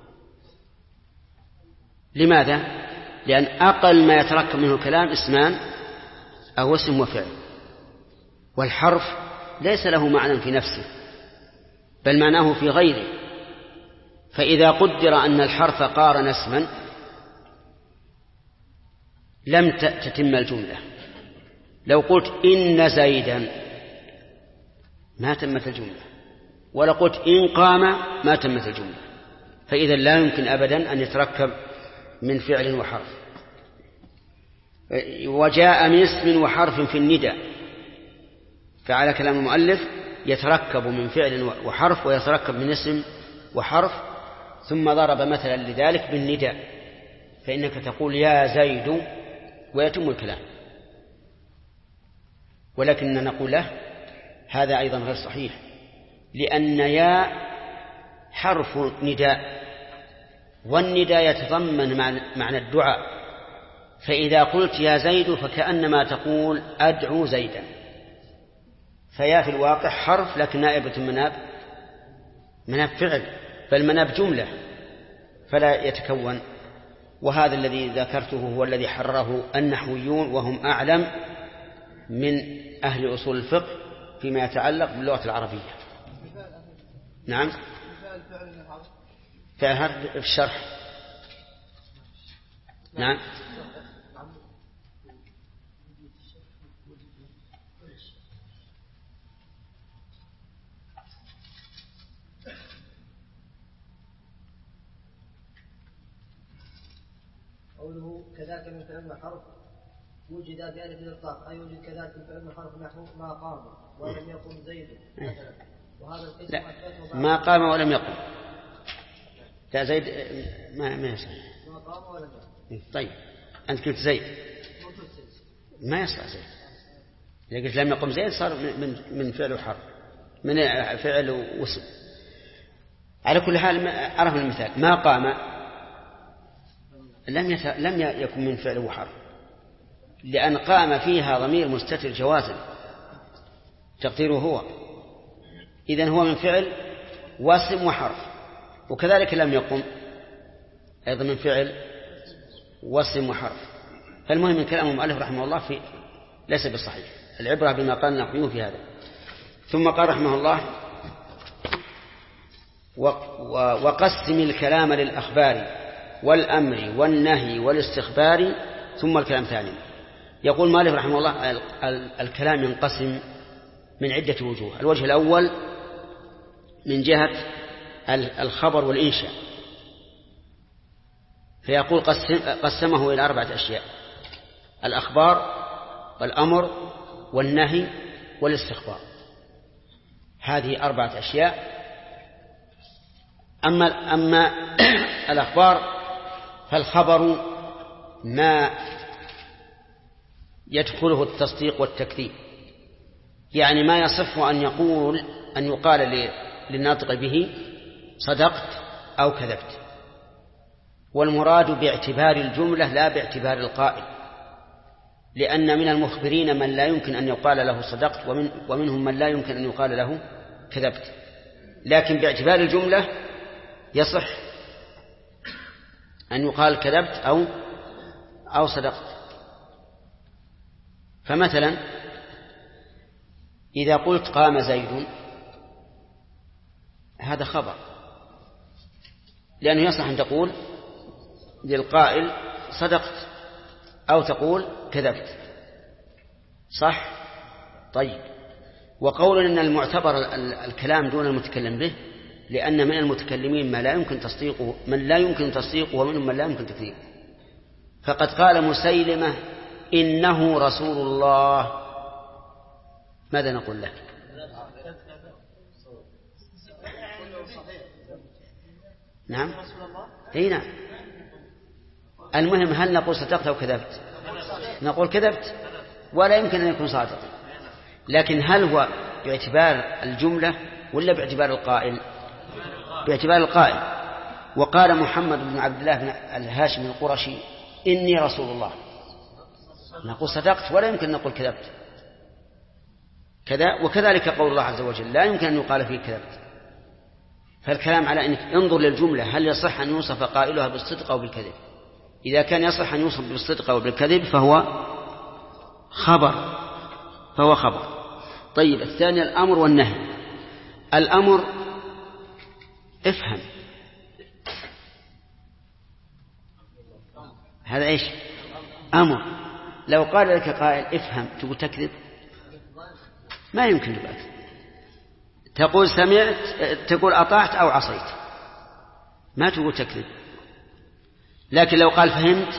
لماذا؟ لأن أقل ما يتركب منه الكلام اسمان أو اسم وفعل، والحرف ليس له معنى في نفسه بل معناه في غيره. فإذا قدر أن الحرف قارن اسما لم تتم الجملة. لو قلت إن زيدا ما تمت الجملة، ولا قلت إن قام ما تمت الجملة. فإذا لا يمكن أبدا أن يتركب من فعل وحرف. وجاء من اسم وحرف في النداء، فعلى كلام المؤلف يتركب من فعل وحرف ويتركب من اسم وحرف. ثم ضرب مثلا لذلك بالنداء، فإنك تقول يا زيد ويتم الكلام، ولكننا نقول له هذا أيضا غير صحيح، لأن يا حرف نداء، والنداء يتضمن معنى الدعاء. فإذا قلت يا زيد فكأنما تقول أدعو زيدا، فيا في الواقع حرف لكن نائبة مناب فعل، بل مناب جملة، فلا يتكون. وهذا الذي ذكرته هو الذي حرره النحويون، وهم أعلم من أهل أصول الفقه فيما يتعلق باللغة العربية. نعم، في الشرح. نعم، قوله كذاك من فعل وحرف وجد بألف الإطلاق، أي وجد كذاك من فعل وحرف نحو ما قام ولم يقم زيد مثلا. وهذا القسم ما قام ولم يقم. لا زيد ما يصح. ما قام ولم يقم. طيب أنت قلت زيد ما يصح زيد. إذا قلت لم يقم زيد صار من فعل وحرف، من فعل واسم. على كل حال عرفنا المثال. ما قام لم يكن من فعل وحرف، لأن قام فيها ضمير مستتر جوازا تقديره هو، إذن هو من فعل واسم وحرف. وكذلك لم يقم أيضا من فعل واسم وحرف. فالمهم من كلام المؤلف رحمه الله ليس بالصحيح، العبرة بما قال النحويون في هذا. ثم قال رحمه الله وقسم الكلام للأخبار والأمر والنهي والاستخبار ثم الكلام ثاني. يقول مالك رحمه الله الكلام ينقسم من عدة وجوه. الوجه الأول من جهة الخبر والإنشاء، فيقول قسمه إلى 4 أشياء: الأخبار والأمر والنهي والاستخبار. هذه 4 أشياء. أما الأخبار فالخبر ما يدخله التصديق والتكذيب، يعني ما يصح أن يقال للناطق به صدقت أو كذبت، والمراد باعتبار الجملة لا باعتبار القائل، لأن من المخبرين من لا يمكن أن يقال له صدقت، ومنهم من لا يمكن أن يقال له كذبت. لكن باعتبار الجملة يصح أن يقال كذبت أو صدقت. فمثلا إذا قلت قام زيد هذا خبر، لأنه يصح أن تقول للقائل صدقت أو تقول كذبت، صح؟ طيب. وقول إن المعتبر الكلام دون المتكلم به، لأن من المتكلمين من لا يمكن تصديقه ومنهم من لا يمكن تكذيبه. فقد قال مسيلمة إنه رسول الله، ماذا نقول له؟ نعم، اي نعم. المهم هل نقول صدقت أو كذبت؟ نقول كذبت، ولا يمكن أن يكون صادقا. لكن هل هو باعتبار الجملة ولا باعتبار القائل؟ باعتبار القائل. وقال محمد بن عبد الله بن الهاشمي القرشي إني رسول الله، نقول صدقت ولا يمكن نقول كذبت كذا. وكذلك قول الله عز وجل لا يمكن أن يقال فيه كذبت. فالكلام على أنك انظر للجملة هل يصح أن يوصف قائلها بالصدق أو بالكذب. إذا كان يصح أن يوصف بالصدق أو بالكذب فهو خبر. طيب الثاني الأمر والنهي. الأمر افهم، هذا إيش؟ أمر. لو قال لك قائل افهم تقول تكذب؟ ما يمكن تقول تقول سمعت، تقول أطعت أو عصيت، ما تقول تكذب. لكن لو قال فهمت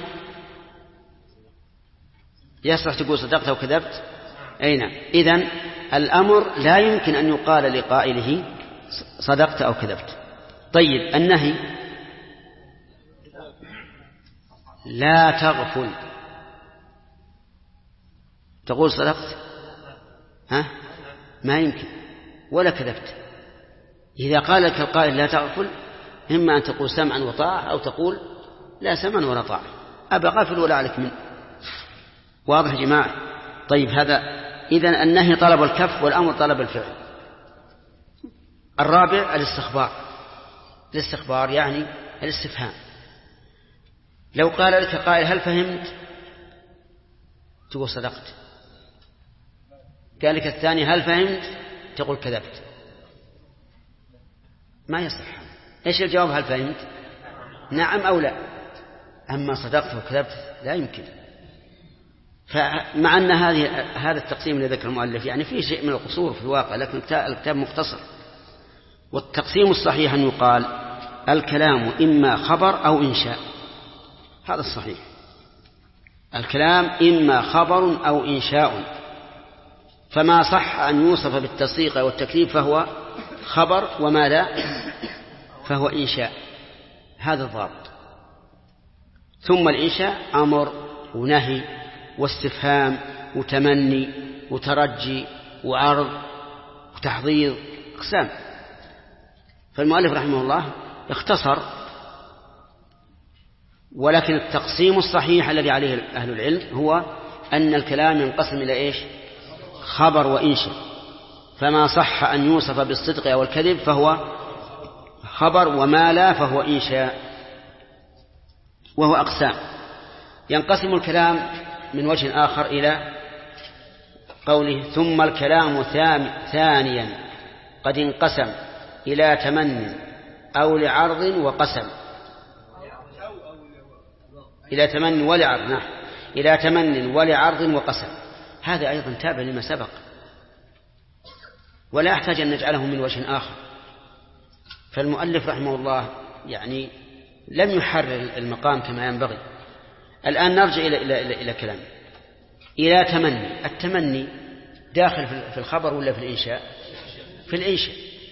يصح تقول صدقت أو كذبت. أي نعم. إذن الأمر لا يمكن أن يقال لقائله صدقت أو كذبت. طيب النهي لا تغفل، تقول صدقت؟ ما يمكن ولا كذبت. إذا قال لك القائل لا تغفل إما أن تقول سمعا وطاعة أو تقول لا سمعا ولا طاعة، أبا غافل ولا عليك منه. واضح يا جماعة؟ طيب هذا إذن النهي طلب الكف والأمر طلب الفعل. الرابع الاستخبار يعني الاستفهام. لو قال لك قائل هل فهمت تقول صدقت، قال لك الثاني هل فهمت تقول كذبت، ما يصح. ايش الجواب؟ هل فهمت نعم أو لا. أما صدقت وكذبت لا يمكن. فمع أن هذا التقسيم الذي ذكر المؤلف يعني فيه شيء من القصور في الواقع، لكن الكتاب مختصر. والتقسيم الصحيح أن يقال الكلام إما خبر أو إنشاء، هذا الصحيح. الكلام إما خبر أو إنشاء، فما صح أن يوصف بالتصديق والتكذيب فهو خبر، وما لا فهو إنشاء. هذا الضابط. ثم الإنشاء أمر ونهي واستفهام وتمني وترجي وعرض وتحضير، أقسام. فالمؤلف رحمه الله اختصر، ولكن التقسيم الصحيح الذي عليه أهل العلم هو أن الكلام ينقسم إلى إيش؟ خبر وإنشاء. فما صح أن يوصف بالصدق أو الكذب فهو خبر، وما لا فهو إنشاء، وهو أقسام. ينقسم الكلام من وجه آخر إلى قوله ثم الكلام ثانيا قد انقسم إلى تمن أو لعرض وقسم. إلى تمن ولعرض، نعم، إلى تمن ولعرض وقسم. هذا أيضا تابع لما سبق، ولا أحتاج أن نجعله من وجه آخر. فالمؤلف رحمه الله يعني لم يحرر المقام كما ينبغي. الآن نرجع إلى كلام إلى تمني. التمني داخل في الخبر ولا في الإنشاء؟ في الإنشاء.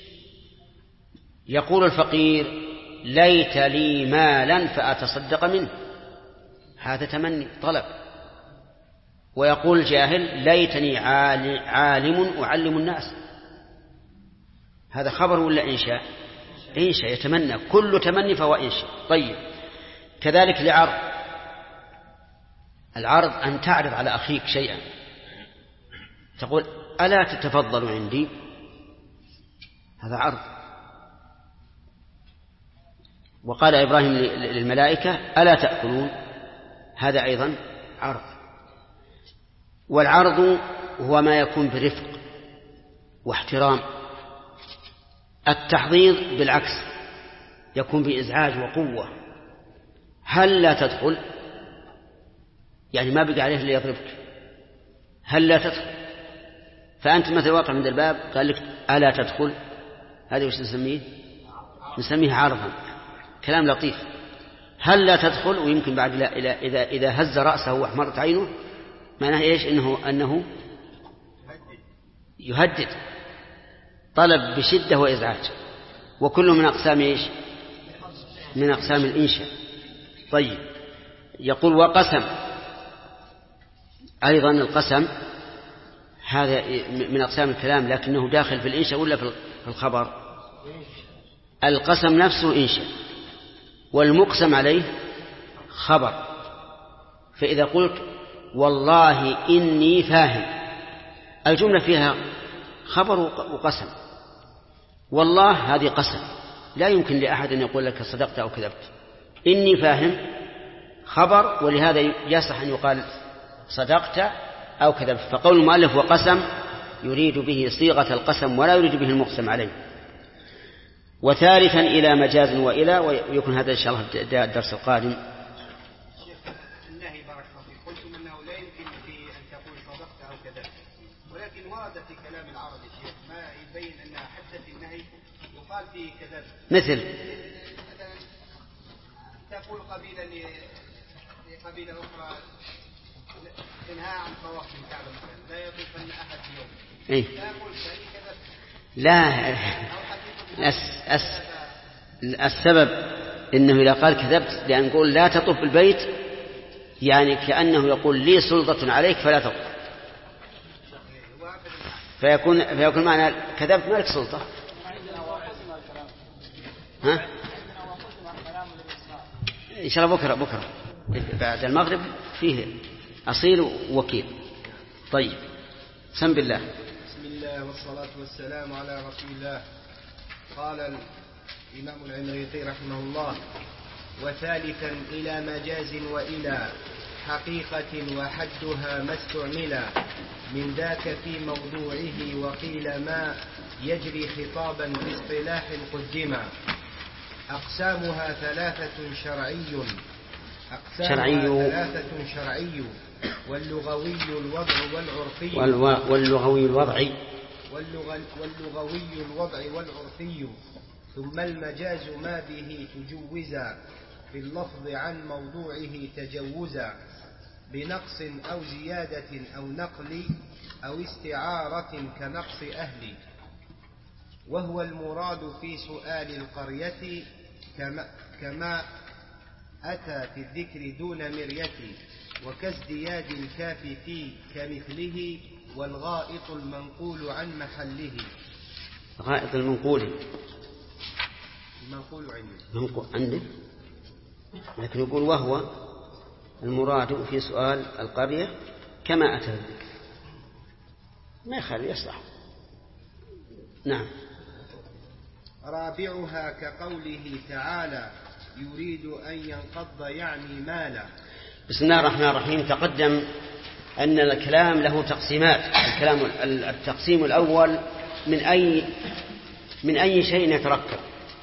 يقول الفقير ليت لي مالا فأتصدق منه، هذا تمني طلب. ويقول الجاهل ليتني عالم أعلم الناس، هذا خبر ولا إنشاء؟ إنشاء. يتمنى، كل تمني فهو إنشاء. طيب كذلك لعرض. العرض أن تعرض على أخيك شيئا، تقول ألا تتفضل عندي، هذا عرض. وقال إبراهيم للملائكة ألا تأكلون، هذا أيضا عرض. والعرض هو ما يكون برفق واحترام. التحضيض بالعكس يكون بإزعاج وقوة. هل لا تدخل، يعني ما بقى عليه اللي يضربك، هل لا تدخل. فأنت مثل واقع من الباب قال لك ألا تدخل، هذا وش نسميه؟ نسميه عرضا، كلام لطيف. هل لا تدخل، ويمكن بعد إذا هز رأسه واحمرت عينه معناه إيش؟ أنه يهدد، طلب بشدة وإزعاج. وكل من أقسام إيش؟ من أقسام الإنشاء. طيب يقول وقسم أيضا. القسم هذا من أقسام الكلام، لكنه داخل في الإنشاء ولا في الخبر؟ القسم نفسه إنشاء، والمقسم عليه خبر. فإذا قلت والله إني فاهم، الجملة فيها خبر وقسم. والله هذه قسم، لا يمكن لأحد أن يقول لك صدقت أو كذبت. إني فاهم خبر، ولهذا يصح أن يقال صدقت أو كذبت. فقول المؤلف وقسم يريد به صيغة القسم ولا يريد به المقسم عليه. وثالثا إلى مجاز وإلى، ويكون هذا إن شاء الله الدرس القادم. النهي بارك الله فيك، قلتم أنه لا يمكن في أن تقول صدقت أو كذبت، ولكن ورد في كلام العرب الشيخ ما يبين أن حتى في النهي يقال فيه كذبت. مثل تقول قبيلة لقبيلة أخرى تنهى عن طواف الكعبة مثلا، لا يطوفن أحد يوم. إيه؟ لا يقول ثاني كذبت. لا، السبب إنه إذا قال كذبت لأن يقول لا تطوف البيت، يعني كأنه يقول لي سلطة عليك فلا تطوف، فيكون معنى كذبت ما لك سلطة. ها؟ إن شاء الله بكرة بعد المغرب فيه أصيل ووكيل. طيب، سم بالله. بسم الله والصلاة والسلام على رسول الله. قال الإمام العمريطي رحمه الله: وثالثا إلى مجاز وإلى حقيقة وحدها ما استعملا، من ذاك في موضوعه وقيل ما يجري خطابا باصطلاح قدما. أقسامها ثلاثة شرعي واللغوي الوضع والعرفي والعرفي، ثم المجاز ما به تجوزا في اللفظ عن موضوعه تجوزا، بنقص أو زيادة أو نقل أو استعارة كنقص أهل، وهو المراد في سؤال القرية كما أتى في الذكر دون مرية، وكازدياد الكاف في كمثله، والغائط المنقول عن محله. غائط المنقول عندك، لكن يقول وهو المراد في سؤال القرية كما أتى الذكر، ما يخالف يصلح. نعم. رابعها كقوله تعالى: يريد أن ينقض يعني مالا. بسم الله الرحمن الرحيم. تقدم أن الكلام له تقسيمات. التقسيم الأول من أي شيء يتركب،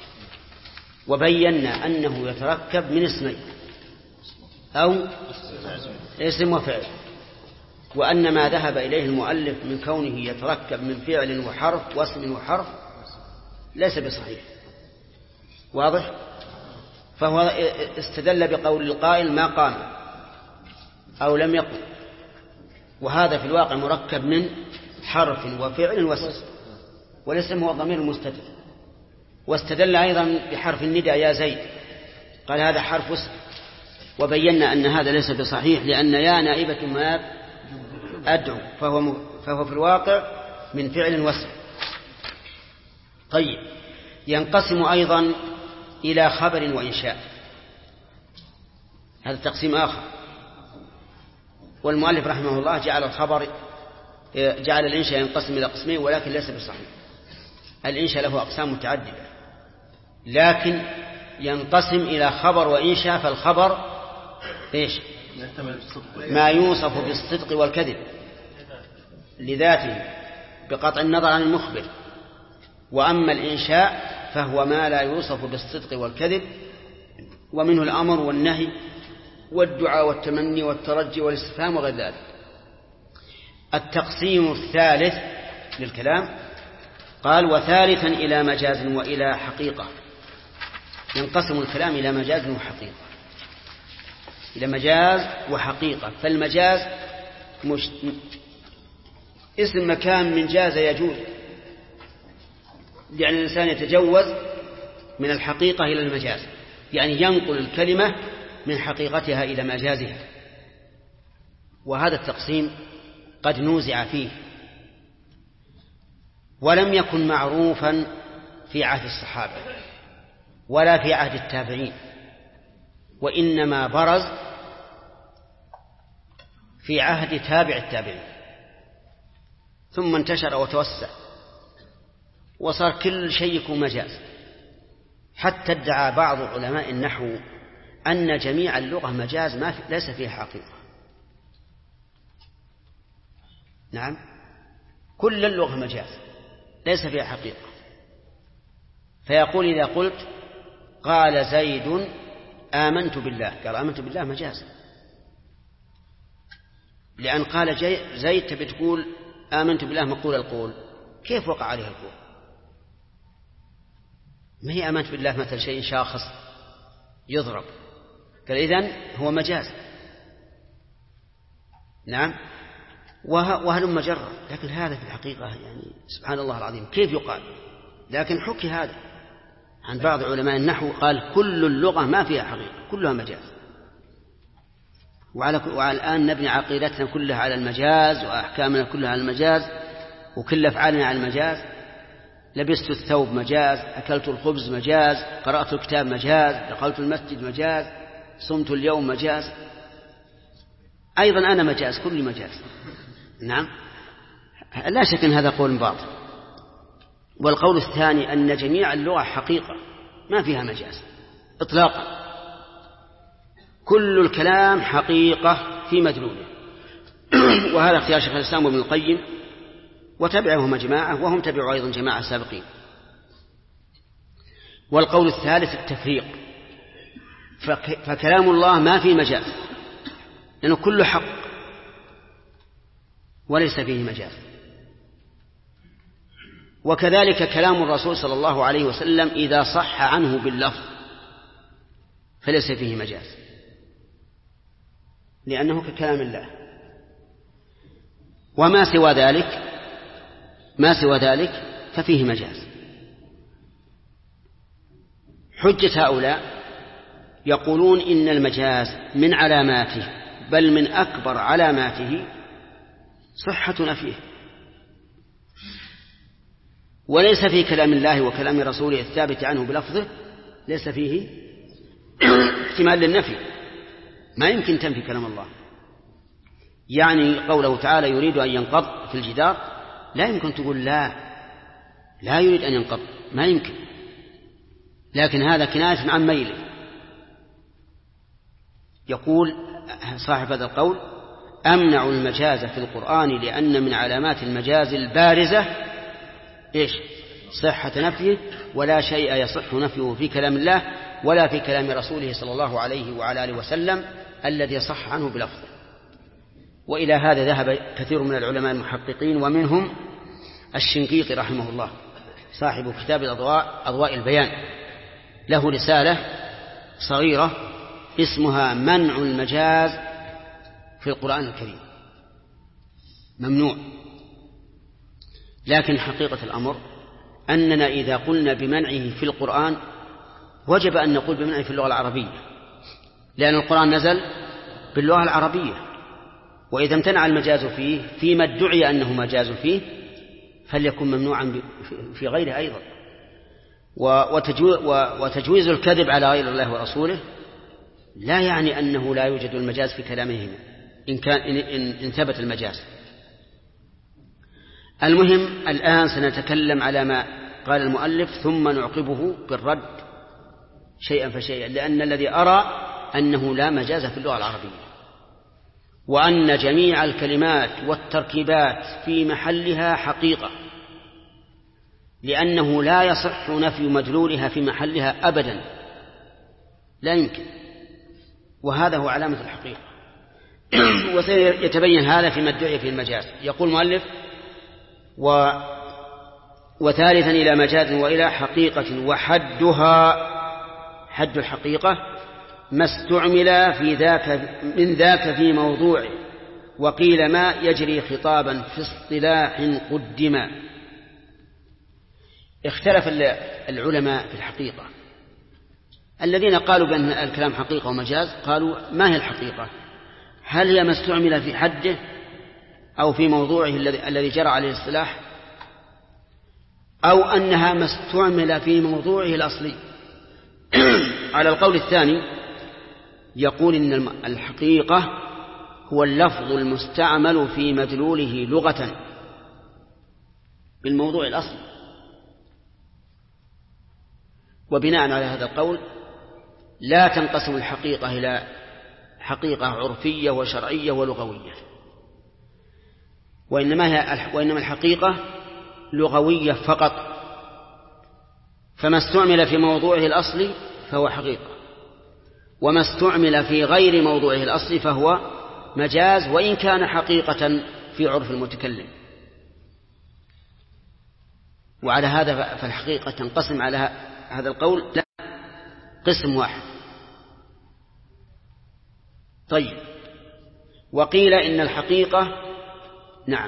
وبينا أنه يتركب من اسمين أو اسم وفعل، وأن ما ذهب إليه المؤلف من كونه يتركب من فعل وحرف واسم وحرف ليس بصحيح. واضح؟ فهو استدل بقول القائل ما قام أو لم يقم، وهذا في الواقع مركب من حرف وفعل واسم، والاسم هو ضمير مستتر. واستدل أيضا بحرف النداء يا زيد، قال هذا حرف اسم، وبينا أن هذا ليس بصحيح، لأن يا نائبة ما أدعو، فهو في الواقع من فعل واسم. طيب، ينقسم أيضا إلى خبر وإنشاء، هذا تقسيم آخر. والمؤلف رحمه الله جعل الإنشاء ينقسم إلى قسمين، ولكن ليس بصحيح. الإنشاء له أقسام متعددة، لكن ينقسم إلى خبر وإنشاء. فالخبر إيش؟ ما يوصف بالصدق والكذب لذاته بقطع النظر عن المخبر. وأما الإنشاء فهو ما لا يوصف بالصدق والكذب، ومنه الأمر والنهي والدعاء والتمني والترجي والاستفهام وغير ذلك. التقسيم الثالث للكلام قال: وثالثا إلى مجاز وإلى حقيقة. ينقسم الكلام إلى مجاز وحقيقة، إلى مجاز وحقيقة. فالمجاز اسم مكان من جاز يجوز، يعني الإنسان يتجوز من الحقيقة إلى المجاز، يعني ينقل الكلمة من حقيقتها إلى مجازها. وهذا التقسيم قد نوزع فيه، ولم يكن معروفا في عهد الصحابة ولا في عهد التابعين، وإنما برز في عهد تابع التابعين، ثم انتشر وتوسع وصار كل شيء يكون مجاز، حتى ادعى بعض علماء النحو أن جميع اللغة مجاز ليس فيها حقيقة. نعم، كل اللغة مجاز ليس فيها حقيقة. فيقول إذا قلت قال زيد آمنت بالله، قال آمنت بالله مجاز، لأن قال زيد تبي تقول آمنت بالله مقول القول، كيف وقع عليه القول؟ ما هي آمنت بالله مثل شيء شاخص يضرب، قال إذن هو مجاز. نعم، وهلم جرا، لكن هذا في الحقيقة يعني سبحان الله العظيم كيف يقال. لكن حكي هذا عن بعض علماء النحو، قال كل اللغة ما فيها حقيقة، كلها مجاز. وعلى الآن نبني عقيدتنا كلها على المجاز، وأحكامنا كلها على المجاز، وكل أفعالنا على المجاز. لبست الثوب مجاز، أكلت الخبز مجاز، قرأت الكتاب مجاز، دخلت المسجد مجاز، صمت اليوم مجاز، أيضا أنا مجاز، كل مجاز. نعم، لا شك أن هذا قول باطل. والقول الثاني أن جميع اللغة حقيقة ما فيها مجاز إطلاقا، كل الكلام حقيقة في مدلوله. وهذا اختيار شيخ الإسلام ابن القيم وتبعهم جماعة، وهم تبعوا أيضا جماعة سابقين. والقول الثالث التفريق، فكلام الله ما فيه مجاز لأنه كله حق وليس فيه مجاز. وكذلك كلام الرسول صلى الله عليه وسلم إذا صح عنه باللفظ فليس فيه مجاز لأنه ككلام الله. وما سوى ذلك ففيه مجاز. حجة هؤلاء يقولون إن المجاز من علاماته، بل من أكبر علاماته صحة نفيه، وليس في كلام الله وكلام رسوله الثابت عنه بلفظه ليس فيه احتمال للنفي، ما يمكن تنفي كلام الله. يعني قوله تعالى يريد أن ينقض في الجدار، لا يمكن تقول لا يريد أن ينقض، ما يمكن، لكن هذا كناية عن ميله. يقول صاحب هذا القول أمنع المجاز في القرآن لأن من علامات المجاز البارزة صحة نفيه، ولا شيء يصح نفيه في كلام الله ولا في كلام رسوله صلى الله عليه وعلى آله وسلم الذي صح عنه بلفظه. وإلى هذا ذهب كثير من العلماء المحققين، ومنهم الشنقيطي رحمه الله صاحب كتاب أضواء البيان، له رسالة صغيرة اسمها منع المجاز في القرآن الكريم، ممنوع. لكن حقيقة الأمر أننا إذا قلنا بمنعه في القرآن وجب أن نقول بمنعه في اللغة العربية، لأن القرآن نزل باللغة العربية، وإذا امتنع المجاز فيه فيما ادعي أنه مجاز فيه فليكن ممنوعا في غيره أيضا. وتجويز الكذب على غير الله ورسوله لا يعني أنه لا يوجد المجاز في كلامهم إن ثبت المجاز. المهم الآن سنتكلم على ما قال المؤلف ثم نعقبه بالرد شيئا فشيئا، لأن الذي أرى أنه لا مجاز في اللغة العربية، وأن جميع الكلمات والتركيبات في محلها حقيقة، لأنه لا يصح نفي مدلولها في محلها أبدا، لا يمكن، وهذا هو علامة الحقيقة. وسيتبين هذا فيما ادعي في المجاز. يقول المؤلف وثالثا إلى مجاز وإلى حقيقة، وحدها حد الحقيقة ما استعمل من ذاك في موضوعه، وقيل ما يجري خطابا في اصطلاح قدما. اختلف العلماء في الحقيقة، الذين قالوا بأن الكلام حقيقة ومجاز قالوا ما هي الحقيقة؟ هل هي ما استعمل في حده أو في موضوعه الذي جرى عليه الاصطلاح؟ أو أنها ما استعمل في موضوعه الأصلي. على القول الثاني يقول إن الحقيقة هو اللفظ المستعمل في مدلوله لغة بالموضوع الأصلي. وبناء على هذا القول لا تنقسم الحقيقة إلى حقيقة عرفية وشرعية ولغوية، وإنما الحقيقة لغوية فقط، فما استعمل في موضوعه الأصلي فهو حقيقة، وما استعمل في غير موضوعه الأصلي فهو مجاز، وإن كان حقيقة في عرف المتكلم. وعلى هذا فالحقيقة تنقسم على هذا القول لا قسم واحد. طيب، وقيل إن الحقيقة نعم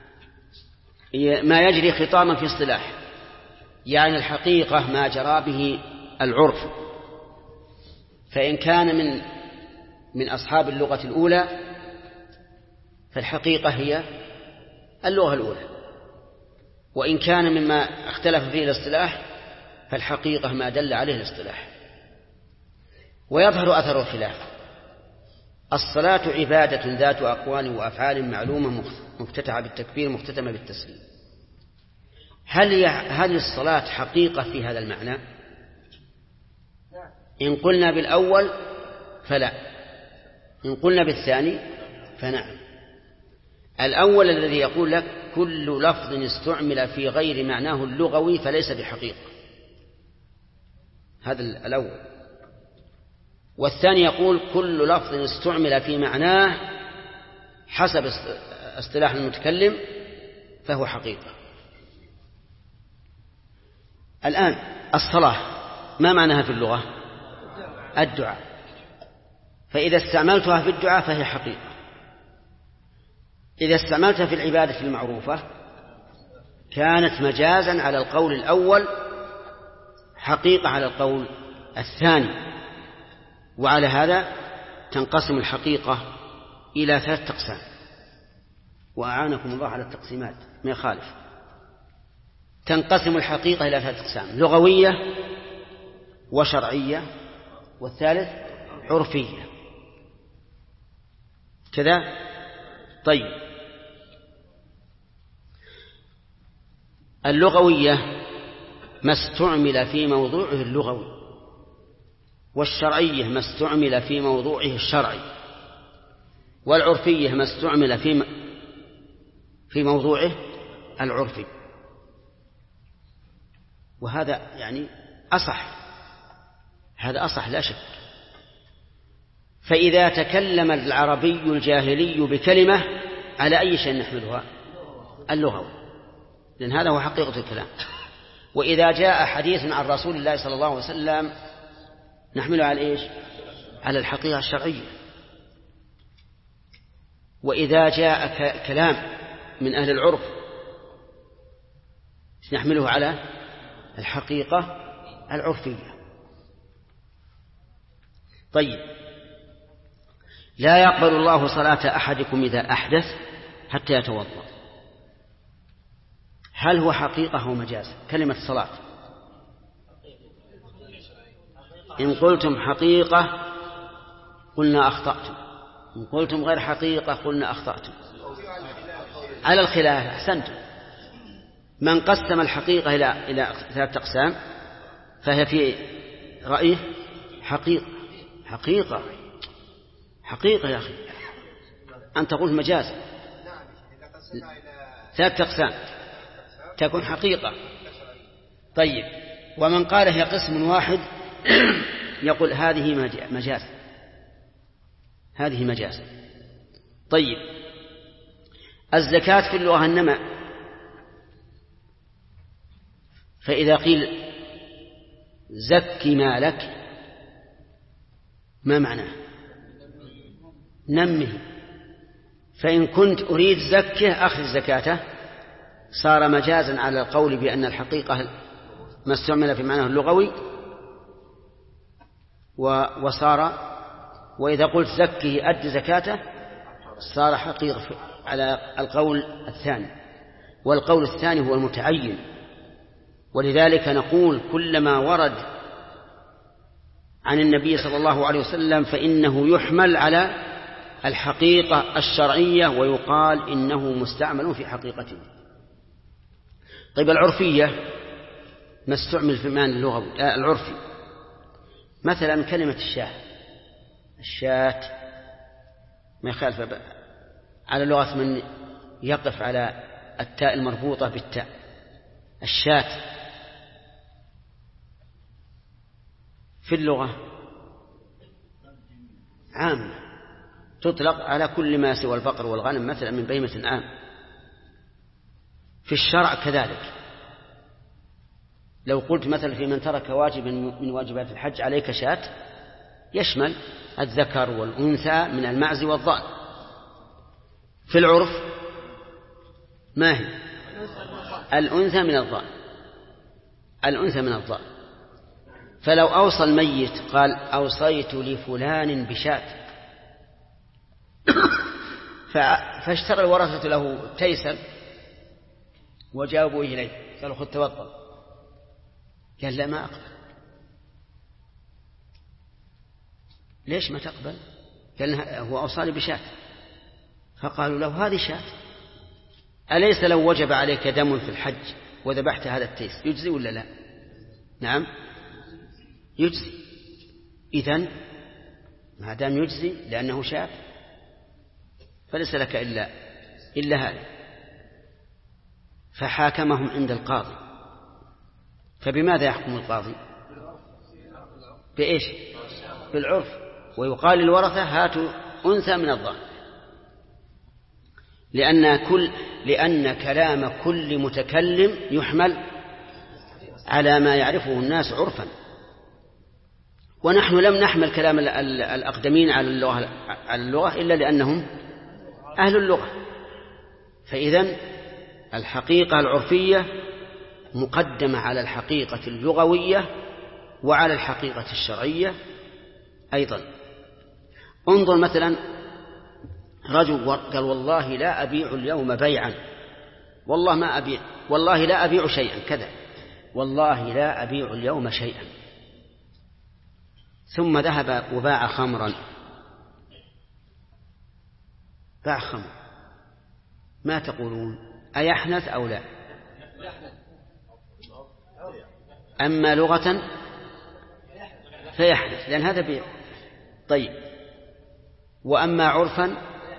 ما يجري خطاما في اصطلاح، يعني الحقيقة ما جرى به العرف، فإن كان من أصحاب اللغة الأولى فالحقيقة هي اللغة الأولى، وإن كان مما اختلف فيه الاصطلاح فالحقيقة ما دل عليه الاصطلاح. ويظهر أثر الخلاف. الصلاة عبادة ذات أقوال وأفعال معلومة مفتتحة بالتكبير مختتمة بالتسليم. هل الصلاة حقيقة في هذا المعنى؟ إن قلنا بالأول فلا، إن قلنا بالثاني فنعم. الأول الذي يقول لك كل لفظ استعمل في غير معناه اللغوي فليس بحقيقة، هذا الأول. والثاني يقول كل لفظ استعمل في معناه حسب اصطلاح المتكلم فهو حقيقة. الآن الصلاة ما معناها في اللغة؟ الدعاء، فإذا استعملتها في الدعاء فهي حقيقة. إذا استعملتها في العبادة المعروفة كانت مجازا على القول الأول، حقيقة على القول الثاني. وعلى هذا تنقسم الحقيقة إلى 3 أقسام، وأعانكم الله على التقسيمات ما يخالف. تنقسم الحقيقة إلى 3 أقسام: لغوية وشرعية، والثالث عرفية كذا. طيب، اللغوية ما استعمل في موضوعه اللغوي، والشرعية ما استعمل في موضوعه الشرعي، والعرفية ما استعمل في موضوعه العرفي. وهذا يعني أصح، هذا أصح لا شك. فإذا تكلم العربي الجاهلي بكلمة على أي شيء نحملها؟ اللغوي، لأن هذا هو حقيقة الكلام. وإذا جاء حديث عن رسول الله صلى الله عليه وسلم نحمله على إيش؟ على الحقيقة الشرعية. وإذا جاء كلام من أهل العرف نحمله على الحقيقة العرفية. طيب، لا يقبل الله صلاة أحدكم إذا أحدث حتى يتوضأ. هل هو حقيقة أو مجاز؟ كلمة صلاة إن قلتم حقيقة قلنا أخطأتم، إن قلتم غير حقيقة قلنا أخطأتم. على الخلاف أحسنتم. من قسم الحقيقة إلى 3 أقسام فهي في رأيه حقيقة يا أخي، أنت تقول مجاز. 3 أقسام تكون حقيقة. طيب، ومن قال هي قسم واحد يقول هذه مجاز. طيب، الزكاة في اللغة النماء، فإذا قيل زكي مالك ما معناه؟ نمه. فإن كنت أريد زكه أخذ زكاته صار مجازا على القول بأن الحقيقة ما استعمل في معناه اللغوي، وإذا قلت زكه أد زكاته صار حقيقة على القول الثاني. والقول الثاني هو المتعين، ولذلك نقول كلما ورد عن النبي صلى الله عليه وسلم فإنه يحمل على الحقيقة الشرعية ويقال إنه مستعمل في حقيقته. طيب العرفية ما استعمل في المعنى اللغوي العرفي، مثلا كلمة الشاة ما يخالف على لغة من يقف على التاء المربوطة بالتاء. الشاة في اللغة عامة تطلق على كل ما سوى البقر والغنم مثلا من بهيمة عام. في الشرع كذلك، لو قلت مثلا في من ترك واجبا من واجبات الحج عليك شاة يشمل الذكر والأنثى من المعز والضأن. في العرف ما هي؟ الأنثى من الضأن، الأنثى من الضأن. فلو أوصى الميت قال أوصيت لفلان بشاة فاشترى الورثة له تيسا وجاوبوا إليه قالوا خذ توضأ، قال لا ما أقبل. ليش ما تقبل؟ قال هو أوصاني بشاة. فقالوا له هذه شاة، أليس لو وجب عليك دم في الحج وذبحت هذا التيس يجزي ولا لا؟ نعم يجزي. إذن ما دام يجزي لأنه شاة فليس لك إلا هذا. فحاكمهم عند القاضي. فبماذا يحكم القاضي؟ بإيش؟ بالعرف. ويقال للورثة هاتوا أنثى من الضأن، لأن كلام كل متكلم يحمل على ما يعرفه الناس عرفا، ونحن لم نحمل كلام الأقدمين على اللغة إلا لأنهم أهل اللغة. فإذن الحقيقة العرفية مقدمة على الحقيقة اللغوية وعلى الحقيقة الشرعية أيضا. انظر مثلا رجل قال والله لا أبيع اليوم بيعا، والله ما أبيع، والله لا أبيع شيئا كذا، والله لا أبيع اليوم شيئا، ثم ذهب وباع خمرا، باع خمر، ما تقولون؟ أيحنث أو لا؟ أما لغة فيحنث لأن هذا بيع. طيب وأما عرفا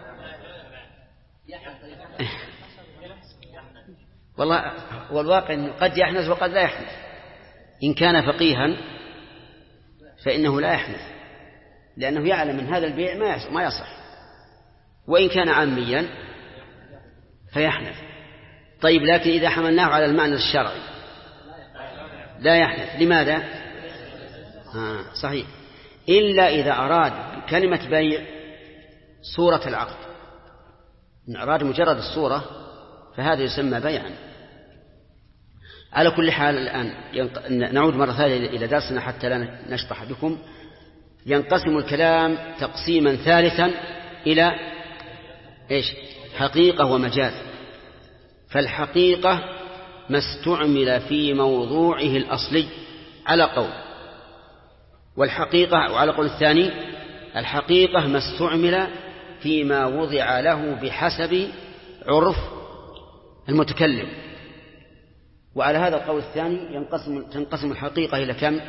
والله والواقع إنه قد يحنث وقد لا يحنث. إن كان فقيها فإنه لا يحنث لأنه يعلم من هذا البيع ما يصح، وإن كان عاميا فيحنث. طيب لكن إذا حملناه على المعنى الشرعي لا يحنث. لماذا؟ صحيح، إلا إذا أراد كلمة بيع صورة العقد، إن أراد مجرد الصورة فهذا يسمى بيعا. على كل حال الآن نعود مرة ثانية إلى درسنا حتى لا نشطح بكم. ينقسم الكلام تقسيما ثالثا إلى إيش؟ حقيقة ومجاز. فالحقيقة ما استعمل في موضوعه الأصلي على قول، والحقيقة وعلى قول الثاني الحقيقة ما استعمل فيما وضع له بحسب عرف المتكلم. وعلى هذا القول الثاني تنقسم الحقيقة إلى كم؟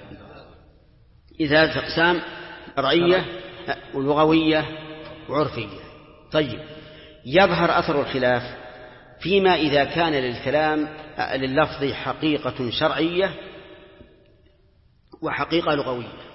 إذا أقسام شرعية ولغوية وعرفية. طيب يظهر أثر الخلاف فيما إذا كان للكلام لللفظ حقيقة شرعية وحقيقة لغوية.